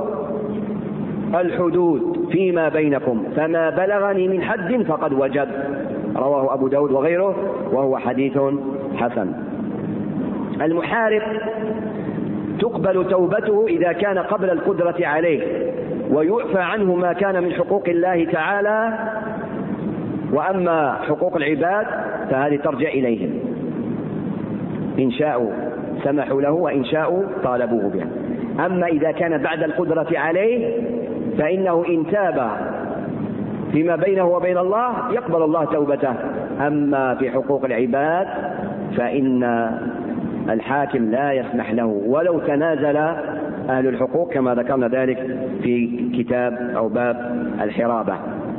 الحدود فيما بينكم، فما بلغني من حد فقد وجب. رواه أبو داود وغيره، وهو حديث حسن. المحارب تقبل توبته إذا كان قبل القدرة عليه، ويعفى عنه ما كان من حقوق الله تعالى، وأما حقوق العباد فهذه ترجع إليهم، إن شاءوا سمحوا له وإن شاءوا طالبوه بها. أما إذا كان بعد القدرة عليه فإنه إن تاب فيما بينه وبين الله يقبل الله توبته. أما في حقوق العباد فإن الحاكم لا يسمح له ولو تنازل أهل الحقوق، كما ذكرنا ذلك في كتاب أو باب الحرابة.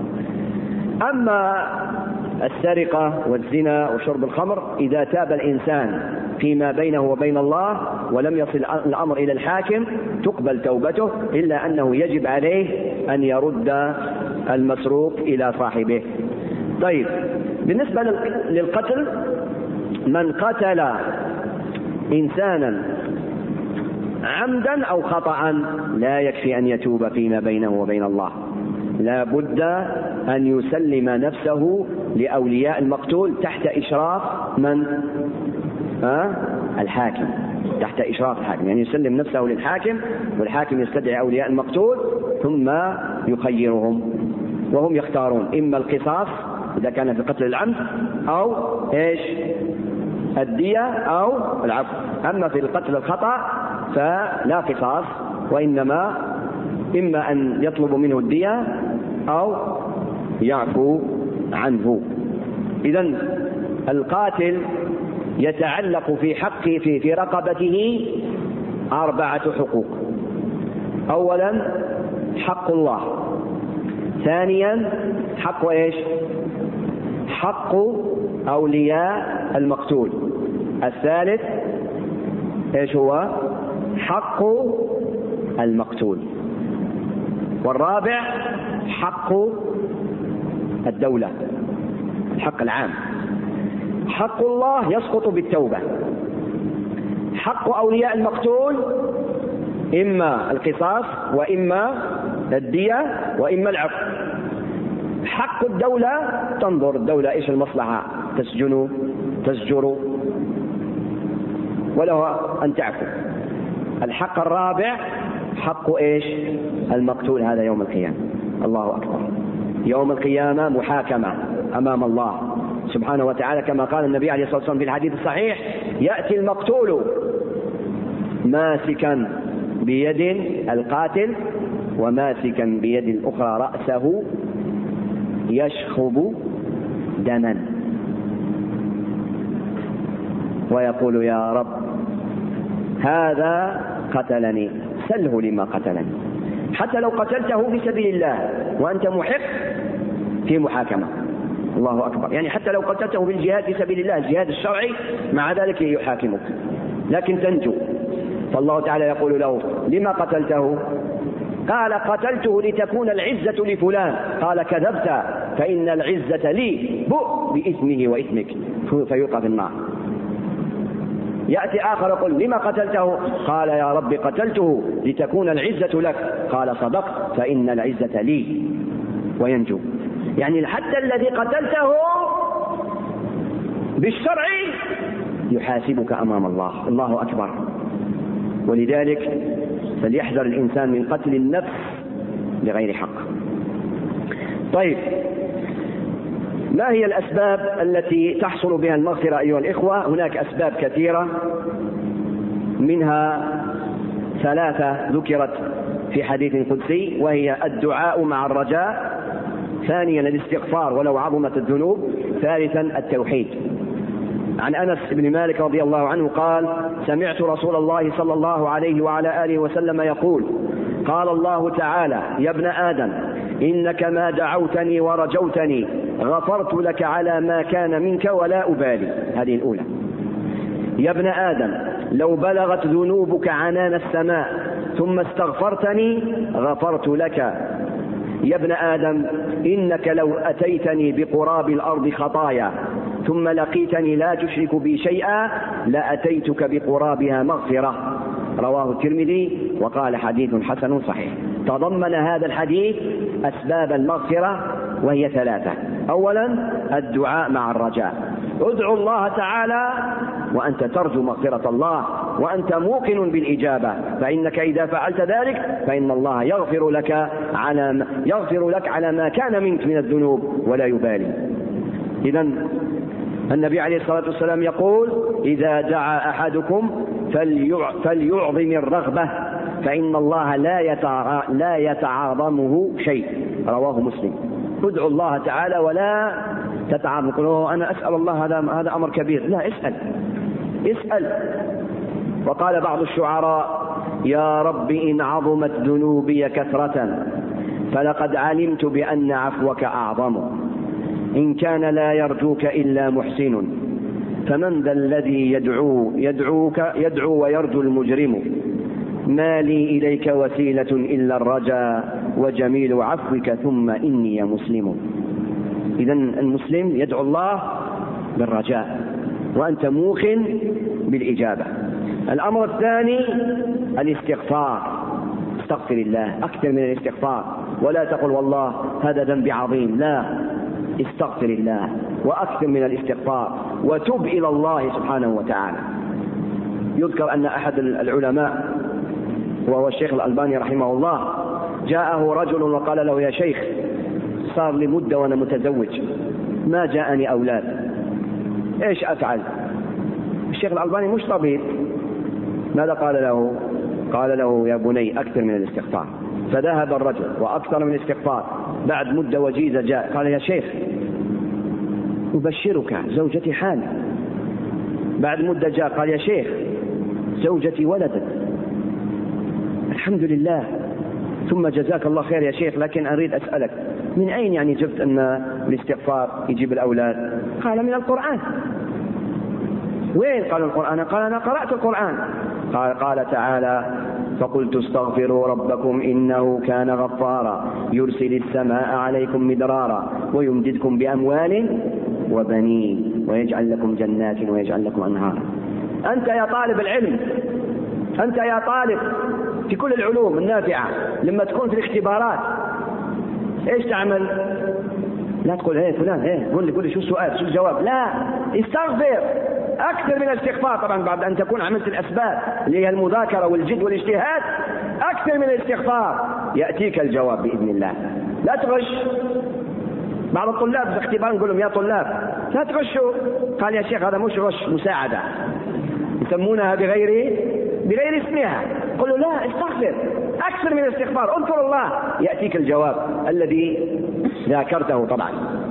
أما السرقة والزنا وشرب الخمر، إذا تاب الإنسان فيما بينه وبين الله ولم يصل الأمر إلى الحاكم تقبل توبته، إلا أنه يجب عليه أن يرد المسروق إلى صاحبه. طيب، بالنسبة للقتل، من قتل إنسانا عمدا أو خطأ لا يكفي أن يتوب فيما بينه وبين الله، لا بد أن يسلم نفسه لأولياء المقتول تحت إشراف من؟ الحاكم، تحت إشراف الحاكم، يعني يسلم نفسه للحاكم، والحاكم يستدعي أولياء المقتول ثم يخيرهم، وهم يختارون إما القصاص إذا كان في قتل العمد، أو الدية أو العفو. أما في القتل الخطأ فلا قصاص، وإنما إما أن يطلب منه الدية أو يعفو عنه. إذن القاتل يتعلق في حقه في رقبته 4 حقوق. أولا حق الله، ثانيا حق إيش؟ حق أولياء المقتول، الثالث إيش هو؟ حق المقتول، والرابع حق الدولة، الحق العام. حق الله يسقط بالتوبة، حق أولياء المقتول إما القصاص وإما الدية وإما العفو. حق الدولة تنظر الدولة إيش المصلحة، تسجر وله أن تعفو. الحق الرابع حق إيش؟ المقتول، هذا يوم القيامة. الله أكبر، يوم القيامة محاكمة أمام الله سبحانه وتعالى، كما قال النبي عليه الصلاة والسلام في الحديث الصحيح: يأتي المقتول ماسكا بيد القاتل وماسكا بيد الأخرى رأسه يشخب دما ويقول: يا رب هذا قتلني، سله لما قتلني. حتى لو قتلته في سبيل الله وأنت محق في محاكمة. الله أكبر، يعني حتى لو قتلته في الجهاد في سبيل الله، الجهاد الشرعي، مع ذلك يحاكمك لكن تنجو. فالله تعالى يقول له: لما قتلته؟ قال: قتلته لتكون العزة لفلان. قال: كذبت، فإن العزة لي، بؤ بإثمه وإثمك، فيلقى في النار. يأتي آخر يقول: لما قتلته؟ قال: يا رب قتلته لتكون العزة لك. قال: صدقت، فإن العزة لي، وينجو. يعني حتى الذي قتلته بالشرع يحاسبك أمام الله. الله أكبر. ولذلك فليحذر الإنسان من قتل النفس بغير حق. طيب، ما هي الأسباب التي تحصل بها المغفرة أيها الإخوة؟ هناك أسباب كثيرة، منها 3 ذكرت في حديث قدسي، وهي الدعاء مع الرجاء، ثانيا الاستغفار ولو عظمت الذنوب، ثالثا التوحيد. عن أنس بن مالك رضي الله عنه قال: سمعت رسول الله صلى الله عليه وعلى آله وسلم يقول: قال الله تعالى: يا ابن آدم إنك ما دعوتني ورجوتني غفرت لك على ما كان منك ولا أبالي. هذه الأولى. يا ابن آدم لو بلغت ذنوبك عنان السماء ثم استغفرتني غفرت لك. يا ابن آدم إنك لو أتيتني بقراب الأرض خطايا ثم لقيتني لا تشرك بي شيئا لأتيتك بقرابها مغفرة. رواه الترمذي وقال: حديث حسن صحيح. تضمن هذا الحديث أسباب المغفرة، وهي 3. أولا الدعاء مع الرجاء، ادعو الله تعالى وأنت ترجو مغفرة الله وأنت موقن بالإجابة، فإنك إذا فعلت ذلك فإن الله يغفر لك على ما كان منك من الذنوب ولا يبالي. إذن النبي عليه الصلاة والسلام يقول: إذا دعا أحدكم فليعظم الرغبة، فإن الله لا يتعاظمه شيء. رواه مسلم. ادعو الله تعالى ولا تتعاظم، قل: أنا أسأل الله، هذا أمر كبير. لا، اسأل. وقال بعض الشعراء: يا رب إن عظمت ذنوبي كثرة فلقد علمت بأن عفوك أعظم، إن كان لا يرجوك إلا محسن، فمن ذا الذي يدعو ويرجو المجرم، ما لي إليك وسيلة إلا الرجاء وجميل عفوك ثم إني مسلم. إذن المسلم يدعو الله بالرجاء وأنت موقن بالإجابة. الأمر الثاني الاستغفار، استغفر الله، أكثر من الاستغفار، ولا تقل والله هذا ذنبي عظيم، لا، استغفر الله وأكثر من الاستغفار وتب إلى الله سبحانه وتعالى. يذكر أن أحد العلماء وهو الشيخ الألباني رحمه الله جاءه رجل وقال له: يا شيخ، صار لي مدة وأنا متزوج، ما جاءني أولاد، إيش أفعل؟ الشيخ الألباني مش طبيب. ماذا قال له؟ قال له: يا بني أكثر من الاستغفار، فذهب الرجل وأكثر من استغفار. بعد مدة وجيزة جاء قال: يا شيخ أبشرك زوجتي حامل. بعد مدة جاء قال: يا شيخ زوجتي ولدت. الحمد لله. ثم: جزاك الله خير يا شيخ، لكن أريد أسألك من أين يعني جبت أن الاستغفار يجيب الأولاد؟ قال: من القرآن. وين؟ قال: القرآن. قال: أنا قرأت القرآن. قال تعالى: فقلت استغفروا ربكم إنه كان غفارا يرسل السماء عليكم مدرارا ويمددكم بأموال وبنين ويجعل لكم جنات ويجعل لكم أنهارا. أنت يا طالب العلم، أنت يا طالب في كل العلوم النافعة، لما تكون في الاختبارات إيش تعمل؟ لا تقول: هي فلان قول لي شو السؤال شو الجواب. لا، استغفر أكثر من الاستغفار. طبعا بعد أن تكون عملت الأسباب اللي هي المذاكرة والجد والاجتهاد، أكثر من الاستغفار يأتيك الجواب بإذن الله. لا تغش. بعض الطلاب في اختبار نقول لهم: يا طلاب لا تغشوا. قال: يا شيخ هذا مش غش، مساعدة، يسمونها بغير اسمها. قل له: لا، استغفر أكثر من الاستغفار، اذكر الله، يأتيك الجواب الذي ذاكرته طبعا.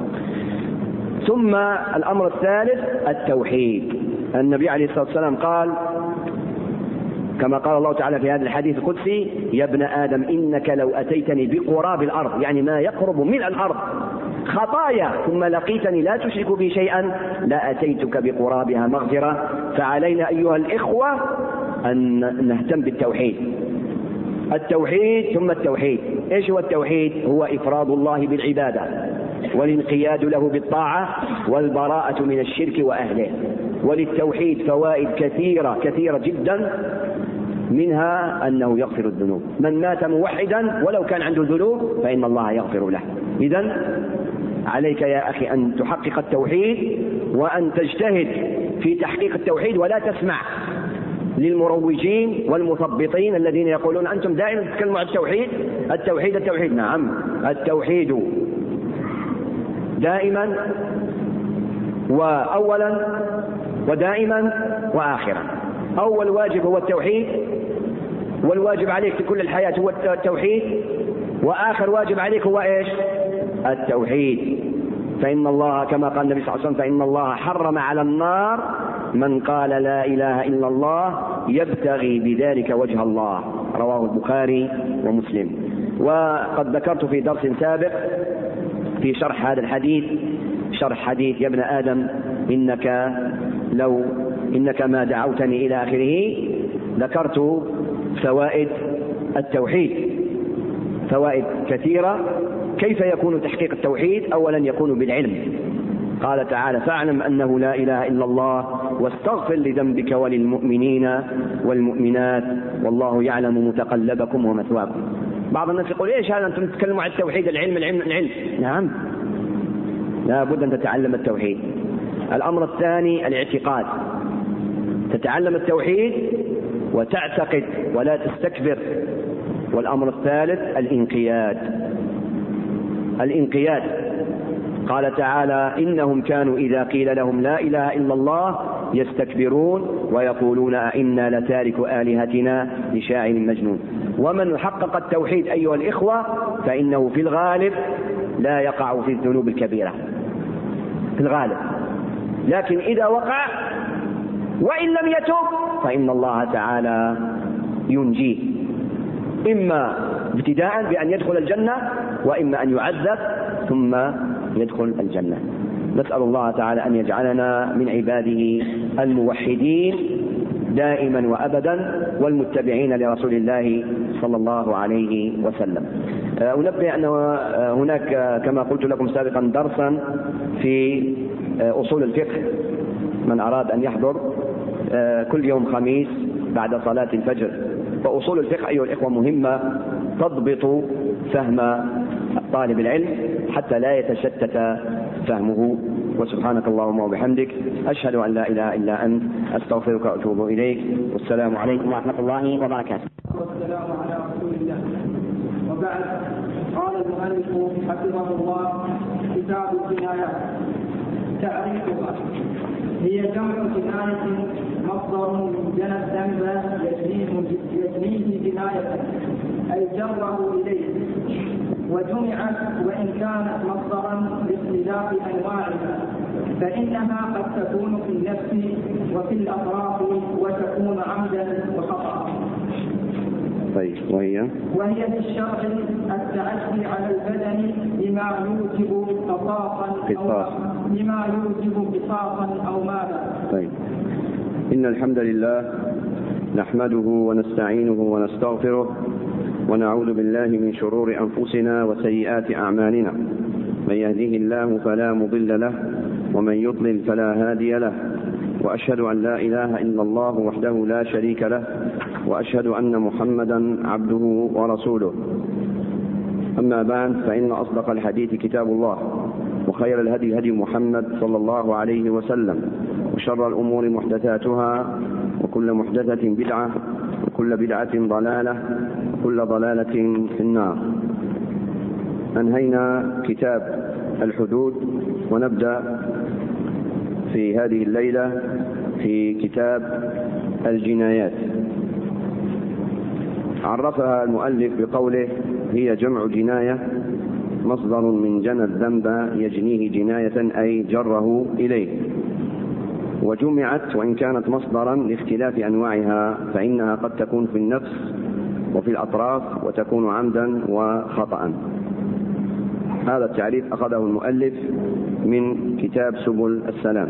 ثم الأمر الثالث التوحيد. النبي عليه الصلاة والسلام قال كما قال الله تعالى في هذا الحديث القدسي: يا ابن آدم إنك لو أتيتني بقراب الأرض، يعني ما يقرب من الأرض خطايا، ثم لقيتني لا تشرك بي شيئا لأتيتك بقرابها مغفرة. فعلينا أيها الإخوة أن نهتم بالتوحيد. التوحيد ثم التوحيد. إيش هو التوحيد؟ هو إفراد الله بالعبادة والانقياد له بالطاعة والبراءة من الشرك وأهله. وللتوحيد فوائد كثيرة جدا، منها أنه يغفر الذنوب. من مات موحدا ولو كان عنده ذنوب فإن الله يغفر له. إذن عليك يا أخي أن تحقق التوحيد وأن تجتهد في تحقيق التوحيد، ولا تسمع للمروجين والمثبطين الذين يقولون: أنتم دائما تتكلموا عن التوحيد. نعم، التوحيد دائما وأولا ودائما وآخرا. أول واجب هو التوحيد، والواجب عليك في كل الحياة هو التوحيد، وآخر واجب عليك هو إيش؟ التوحيد. فإن الله كما قال النبي صلى الله عليه وسلم: فإن الله حرم على النار من قال لا إله إلا الله يبتغي بذلك وجه الله. رواه البخاري ومسلم. وقد ذكرت في درس سابق في شرح هذا الحديث، شرح حديث: يا ابن آدم إنك ما دعوتني إلى آخره، ذكرت فوائد التوحيد، فوائد كثيرة. كيف يكون تحقيق التوحيد؟ أولا يكون بالعلم. قال تعالى: فاعلم أنه لا إله إلا الله واستغفر لذنبك وللمؤمنين والمؤمنات والله يعلم متقلبكم ومثواكم. بعض الناس يقول: إيش هذا أنتم تتكلموا عن التوحيد؟ العلم. نعم، لا بد أن تتعلم التوحيد. الأمر الثاني الاعتقاد، تتعلم التوحيد وتعتقد ولا تستكبر. والأمر الثالث الانقياد. قال تعالى: إنهم كانوا إذا قيل لهم لا إله إلا الله يستكبرون ويقولون أئنا لتاركو آلهتنا لشاعر مجنون. ومن حقق التوحيد أيها الإخوة فإنه في الغالب لا يقع في الذنوب الكبيرة في الغالب، لكن إذا وقع وإن لم يتوب فإن الله تعالى ينجيه، إما ابتداء بأن يدخل الجنة، وإما أن يعذب ثم يدخل الجنة. نسأل الله تعالى أن يجعلنا من عباده الموحدين دائما وأبدا والمتبعين لرسول الله صلى الله عليه وسلم. أنبه أن هناك كما قلت لكم سابقا درسا في أصول الفقه، من أراد أن يحضر كل يوم خميس بعد صلاة الفجر. فأصول الفقه أيها الإخوة مهمة تضبط فهم طالب العلم حتى لا يتشتت فهمه. وسبحانك اللهم وبحمدك أشهد أن لا إله إلا أنت أستغفرك وأتوب إليك، والسلام عليكم ورحمة الله وبركاته. والسلام على رسول الله. وبعد، قال المؤلف حفظه الله: كتاب الجنايات. تعريفها: هي جمع جناية مصدر من جنى الذنب يجنيه جناية أي جره إليه، وجمعت وإن كانت مصدرا باختلاف أنواعها، فإنها قد تكون في النفس وفي الأطراف وتكون عمدا وخطأ. طيب، وهي في الشرع التعدي على البدن بما يوجب قصاصا أو مالا. طيب، إن الحمد لله نحمده ونستعينه ونستغفره ونعوذ بالله من شرور أنفسنا وسيئات أعمالنا، من يهده الله فلا مضل له ومن يضلل فلا هادي له، وأشهد أن لا إله إلا الله وحده لا شريك له، وأشهد أن محمدا عبده ورسوله. أما بعد، فإن أصدق الحديث كتاب الله، وخير الهدي هدي محمد صلى الله عليه وسلم، وشر الأمور محدثاتها، وكل محدثة بدعة، وكل بدعة ضلالة، وكل ضلالة في النار. أنهينا كتاب الحدود، ونبدأ في هذه الليلة في كتاب الجنايات. عرفها المؤلف بقوله: هي جمع جناية، مصدر من جنى الذنب يجنيه جناية أي جره إليه، وجمعت وإن كانت مصدرا لاختلاف أنواعها، فإنها قد تكون في النفس وفي الأطراف وتكون عمدا وخطأ. هذا التعريف أخذه المؤلف من كتاب سبل السلام.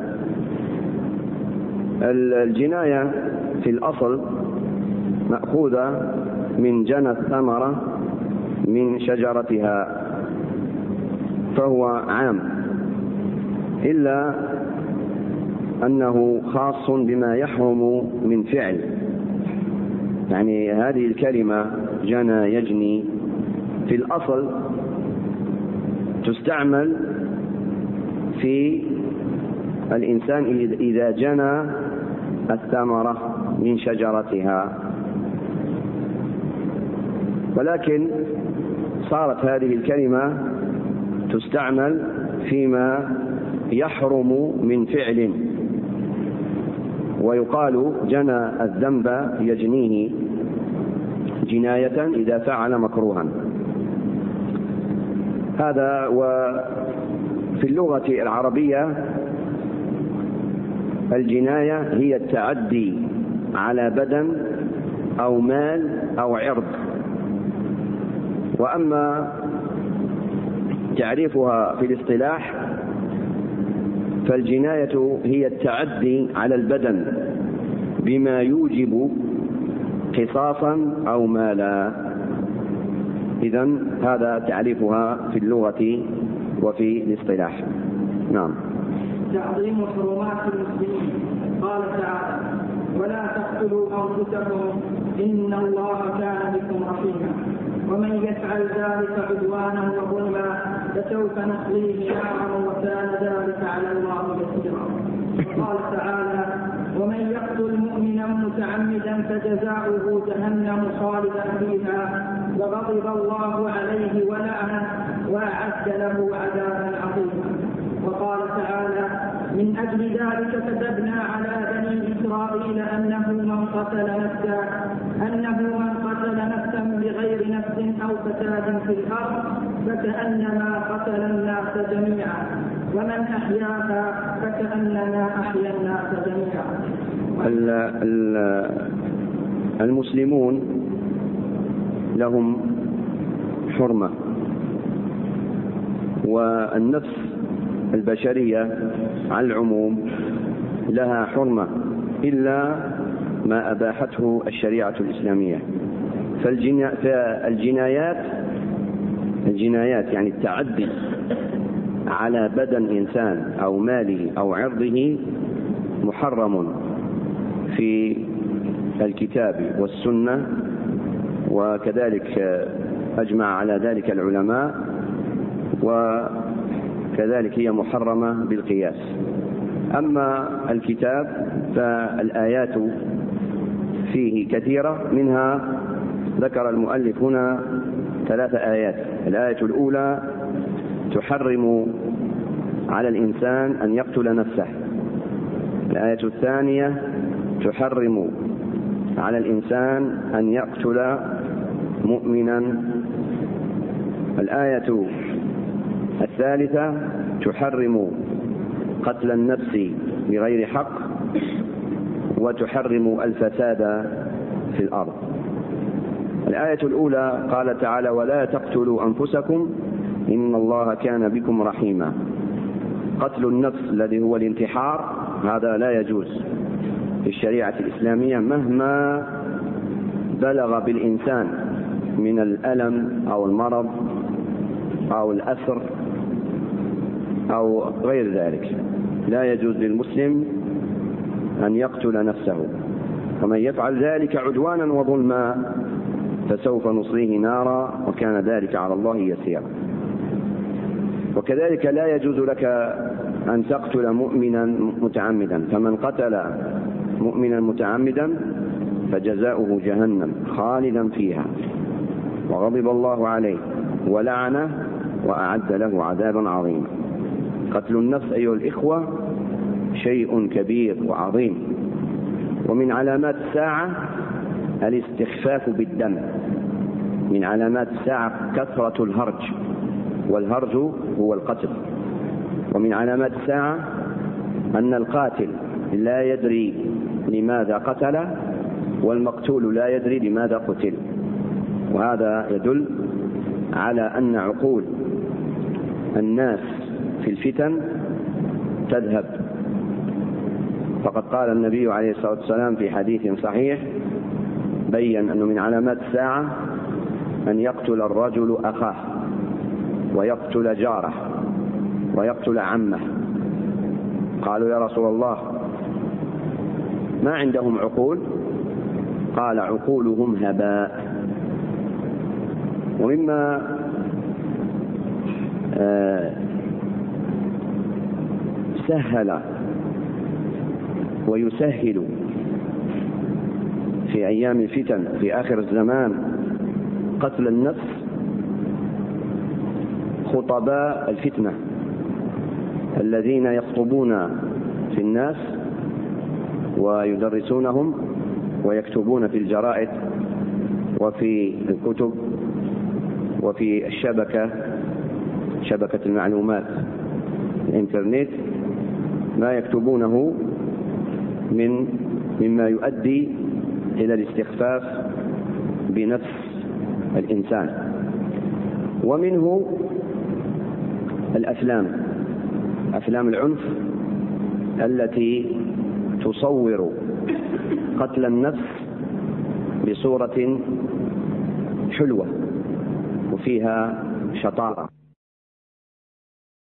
الجناية في الأصل مأخوذة من جنى الثمرة من شجرتها، فهو عام، إلا أنه خاص بما يحرم من فعل. يعني هذه الكلمة جنى يجني في الأصل تستعمل في الإنسان إذا جنى الثمرة من شجرتها، ولكن صارت هذه الكلمة تستعمل فيما يحرم من فعل، ويقال جنى الذنب يجنيه جناية إذا فعل مكروها. هذا. وفي اللغة العربية الجناية هي التعدي على بدن أو مال أو عرض. وأما تعريفها في الاصطلاح فالجناية هي التعدي على البدن بما يوجب قصاصا أو مالا. إذن هذا تعريفها في اللغة وفي الاصطلاح. نعم. تعظيم حرمات المسلمين. قال تعالى: ولا تقتلوا أنفسكم إن الله كان بكم رحيما ومن يفعل ذلك عدوانا وظلما فسوف نصليه نارا وكان ذلك على الله يسيرا. قال تعالى: ومن يقتل مؤمنا متعمدا فجزاؤه جهنم خالدا فيها وغضب الله عليه ولعنه وأعد له عذابا عظيما. وقال تعالى: من أجل ذلك كتبنا على بني إسرائيل أنه من قتل نفسا بغير نفس أو فساد في الأرض فكأنما قتل الناس جميعا ومن أحياها فكأنما أحيا الناس جميعا. المسلمون لهم حرمة، والنفس البشرية على العموم لها حرمة إلا ما أباحته الشريعة الإسلامية. فالجنايات يعني التعدي على بدن إنسان أو ماله أو عرضه محرم في الكتاب والسنة، وكذلك أجمع على ذلك العلماء، وكذلك هي محرمة بالقياس. أما الكتاب فالآيات فيه كثيرة، منها ذكر المؤلف هنا 3 آيات. الآية الأولى تحرم على الإنسان أن يقتل نفسه. الآية الثانية تحرم على الإنسان أن يقتل مؤمنا. الآية الثالثة تحرم قتل النفس بغير حق، وتحرم الفساد في الأرض. الآية الأولى قال تعالى: ولا تقتلوا أنفسكم إن الله كان بكم رحيما. قتل النفس الذي هو الانتحار هذا لا يجوز في الشريعة الإسلامية مهما بلغ بالإنسان من الألم أو المرض أو الأسر أو غير ذلك. لا يجوز للمسلم أن يقتل نفسه، ومن يفعل ذلك عدوانا وظلما فسوف نصليه نارا وكان ذلك على الله يسيرا. وكذلك لا يجوز لك أن تقتل مؤمنا متعمدا، فمن قتل مؤمنا متعمدا فجزاؤه جهنم خالدا فيها وغضب الله عليه ولعنه وأعد له عذابا عظيما. قتل النفس أيها الإخوة شيء كبير وعظيم، ومن علامات الساعة الاستخفاف بالدم. من علامات الساعة كثرة الهرج، والهرج هو القتل. ومن علامات الساعة أن القاتل لا يدري لماذا قتل، والمقتول لا يدري لماذا قتل، وهذا يدل على أن عقول الناس في الفتن تذهب. فقد قال النبي عليه الصلاة والسلام في حديث صحيح بين أنه من علامات الساعة أن يقتل الرجل أخاه ويقتل جاره ويقتل عمه. قالوا: يا رسول الله ما عندهم عقول؟ قال: عقولهم هباء. ومما سهل ويسهل في أيام الفتن في آخر الزمان قتل النفس خطباء الفتنة الذين يخطبون في الناس ويدرسونهم ويكتبون في الجرائد وفي الكتب وفي شبكة المعلومات الإنترنت ما يكتبونه مما يؤدي إلى الاستخفاف بنفس الإنسان. ومنه أفلام العنف التي تصور قتل النفس بصورة حلوة وفيها شطارة.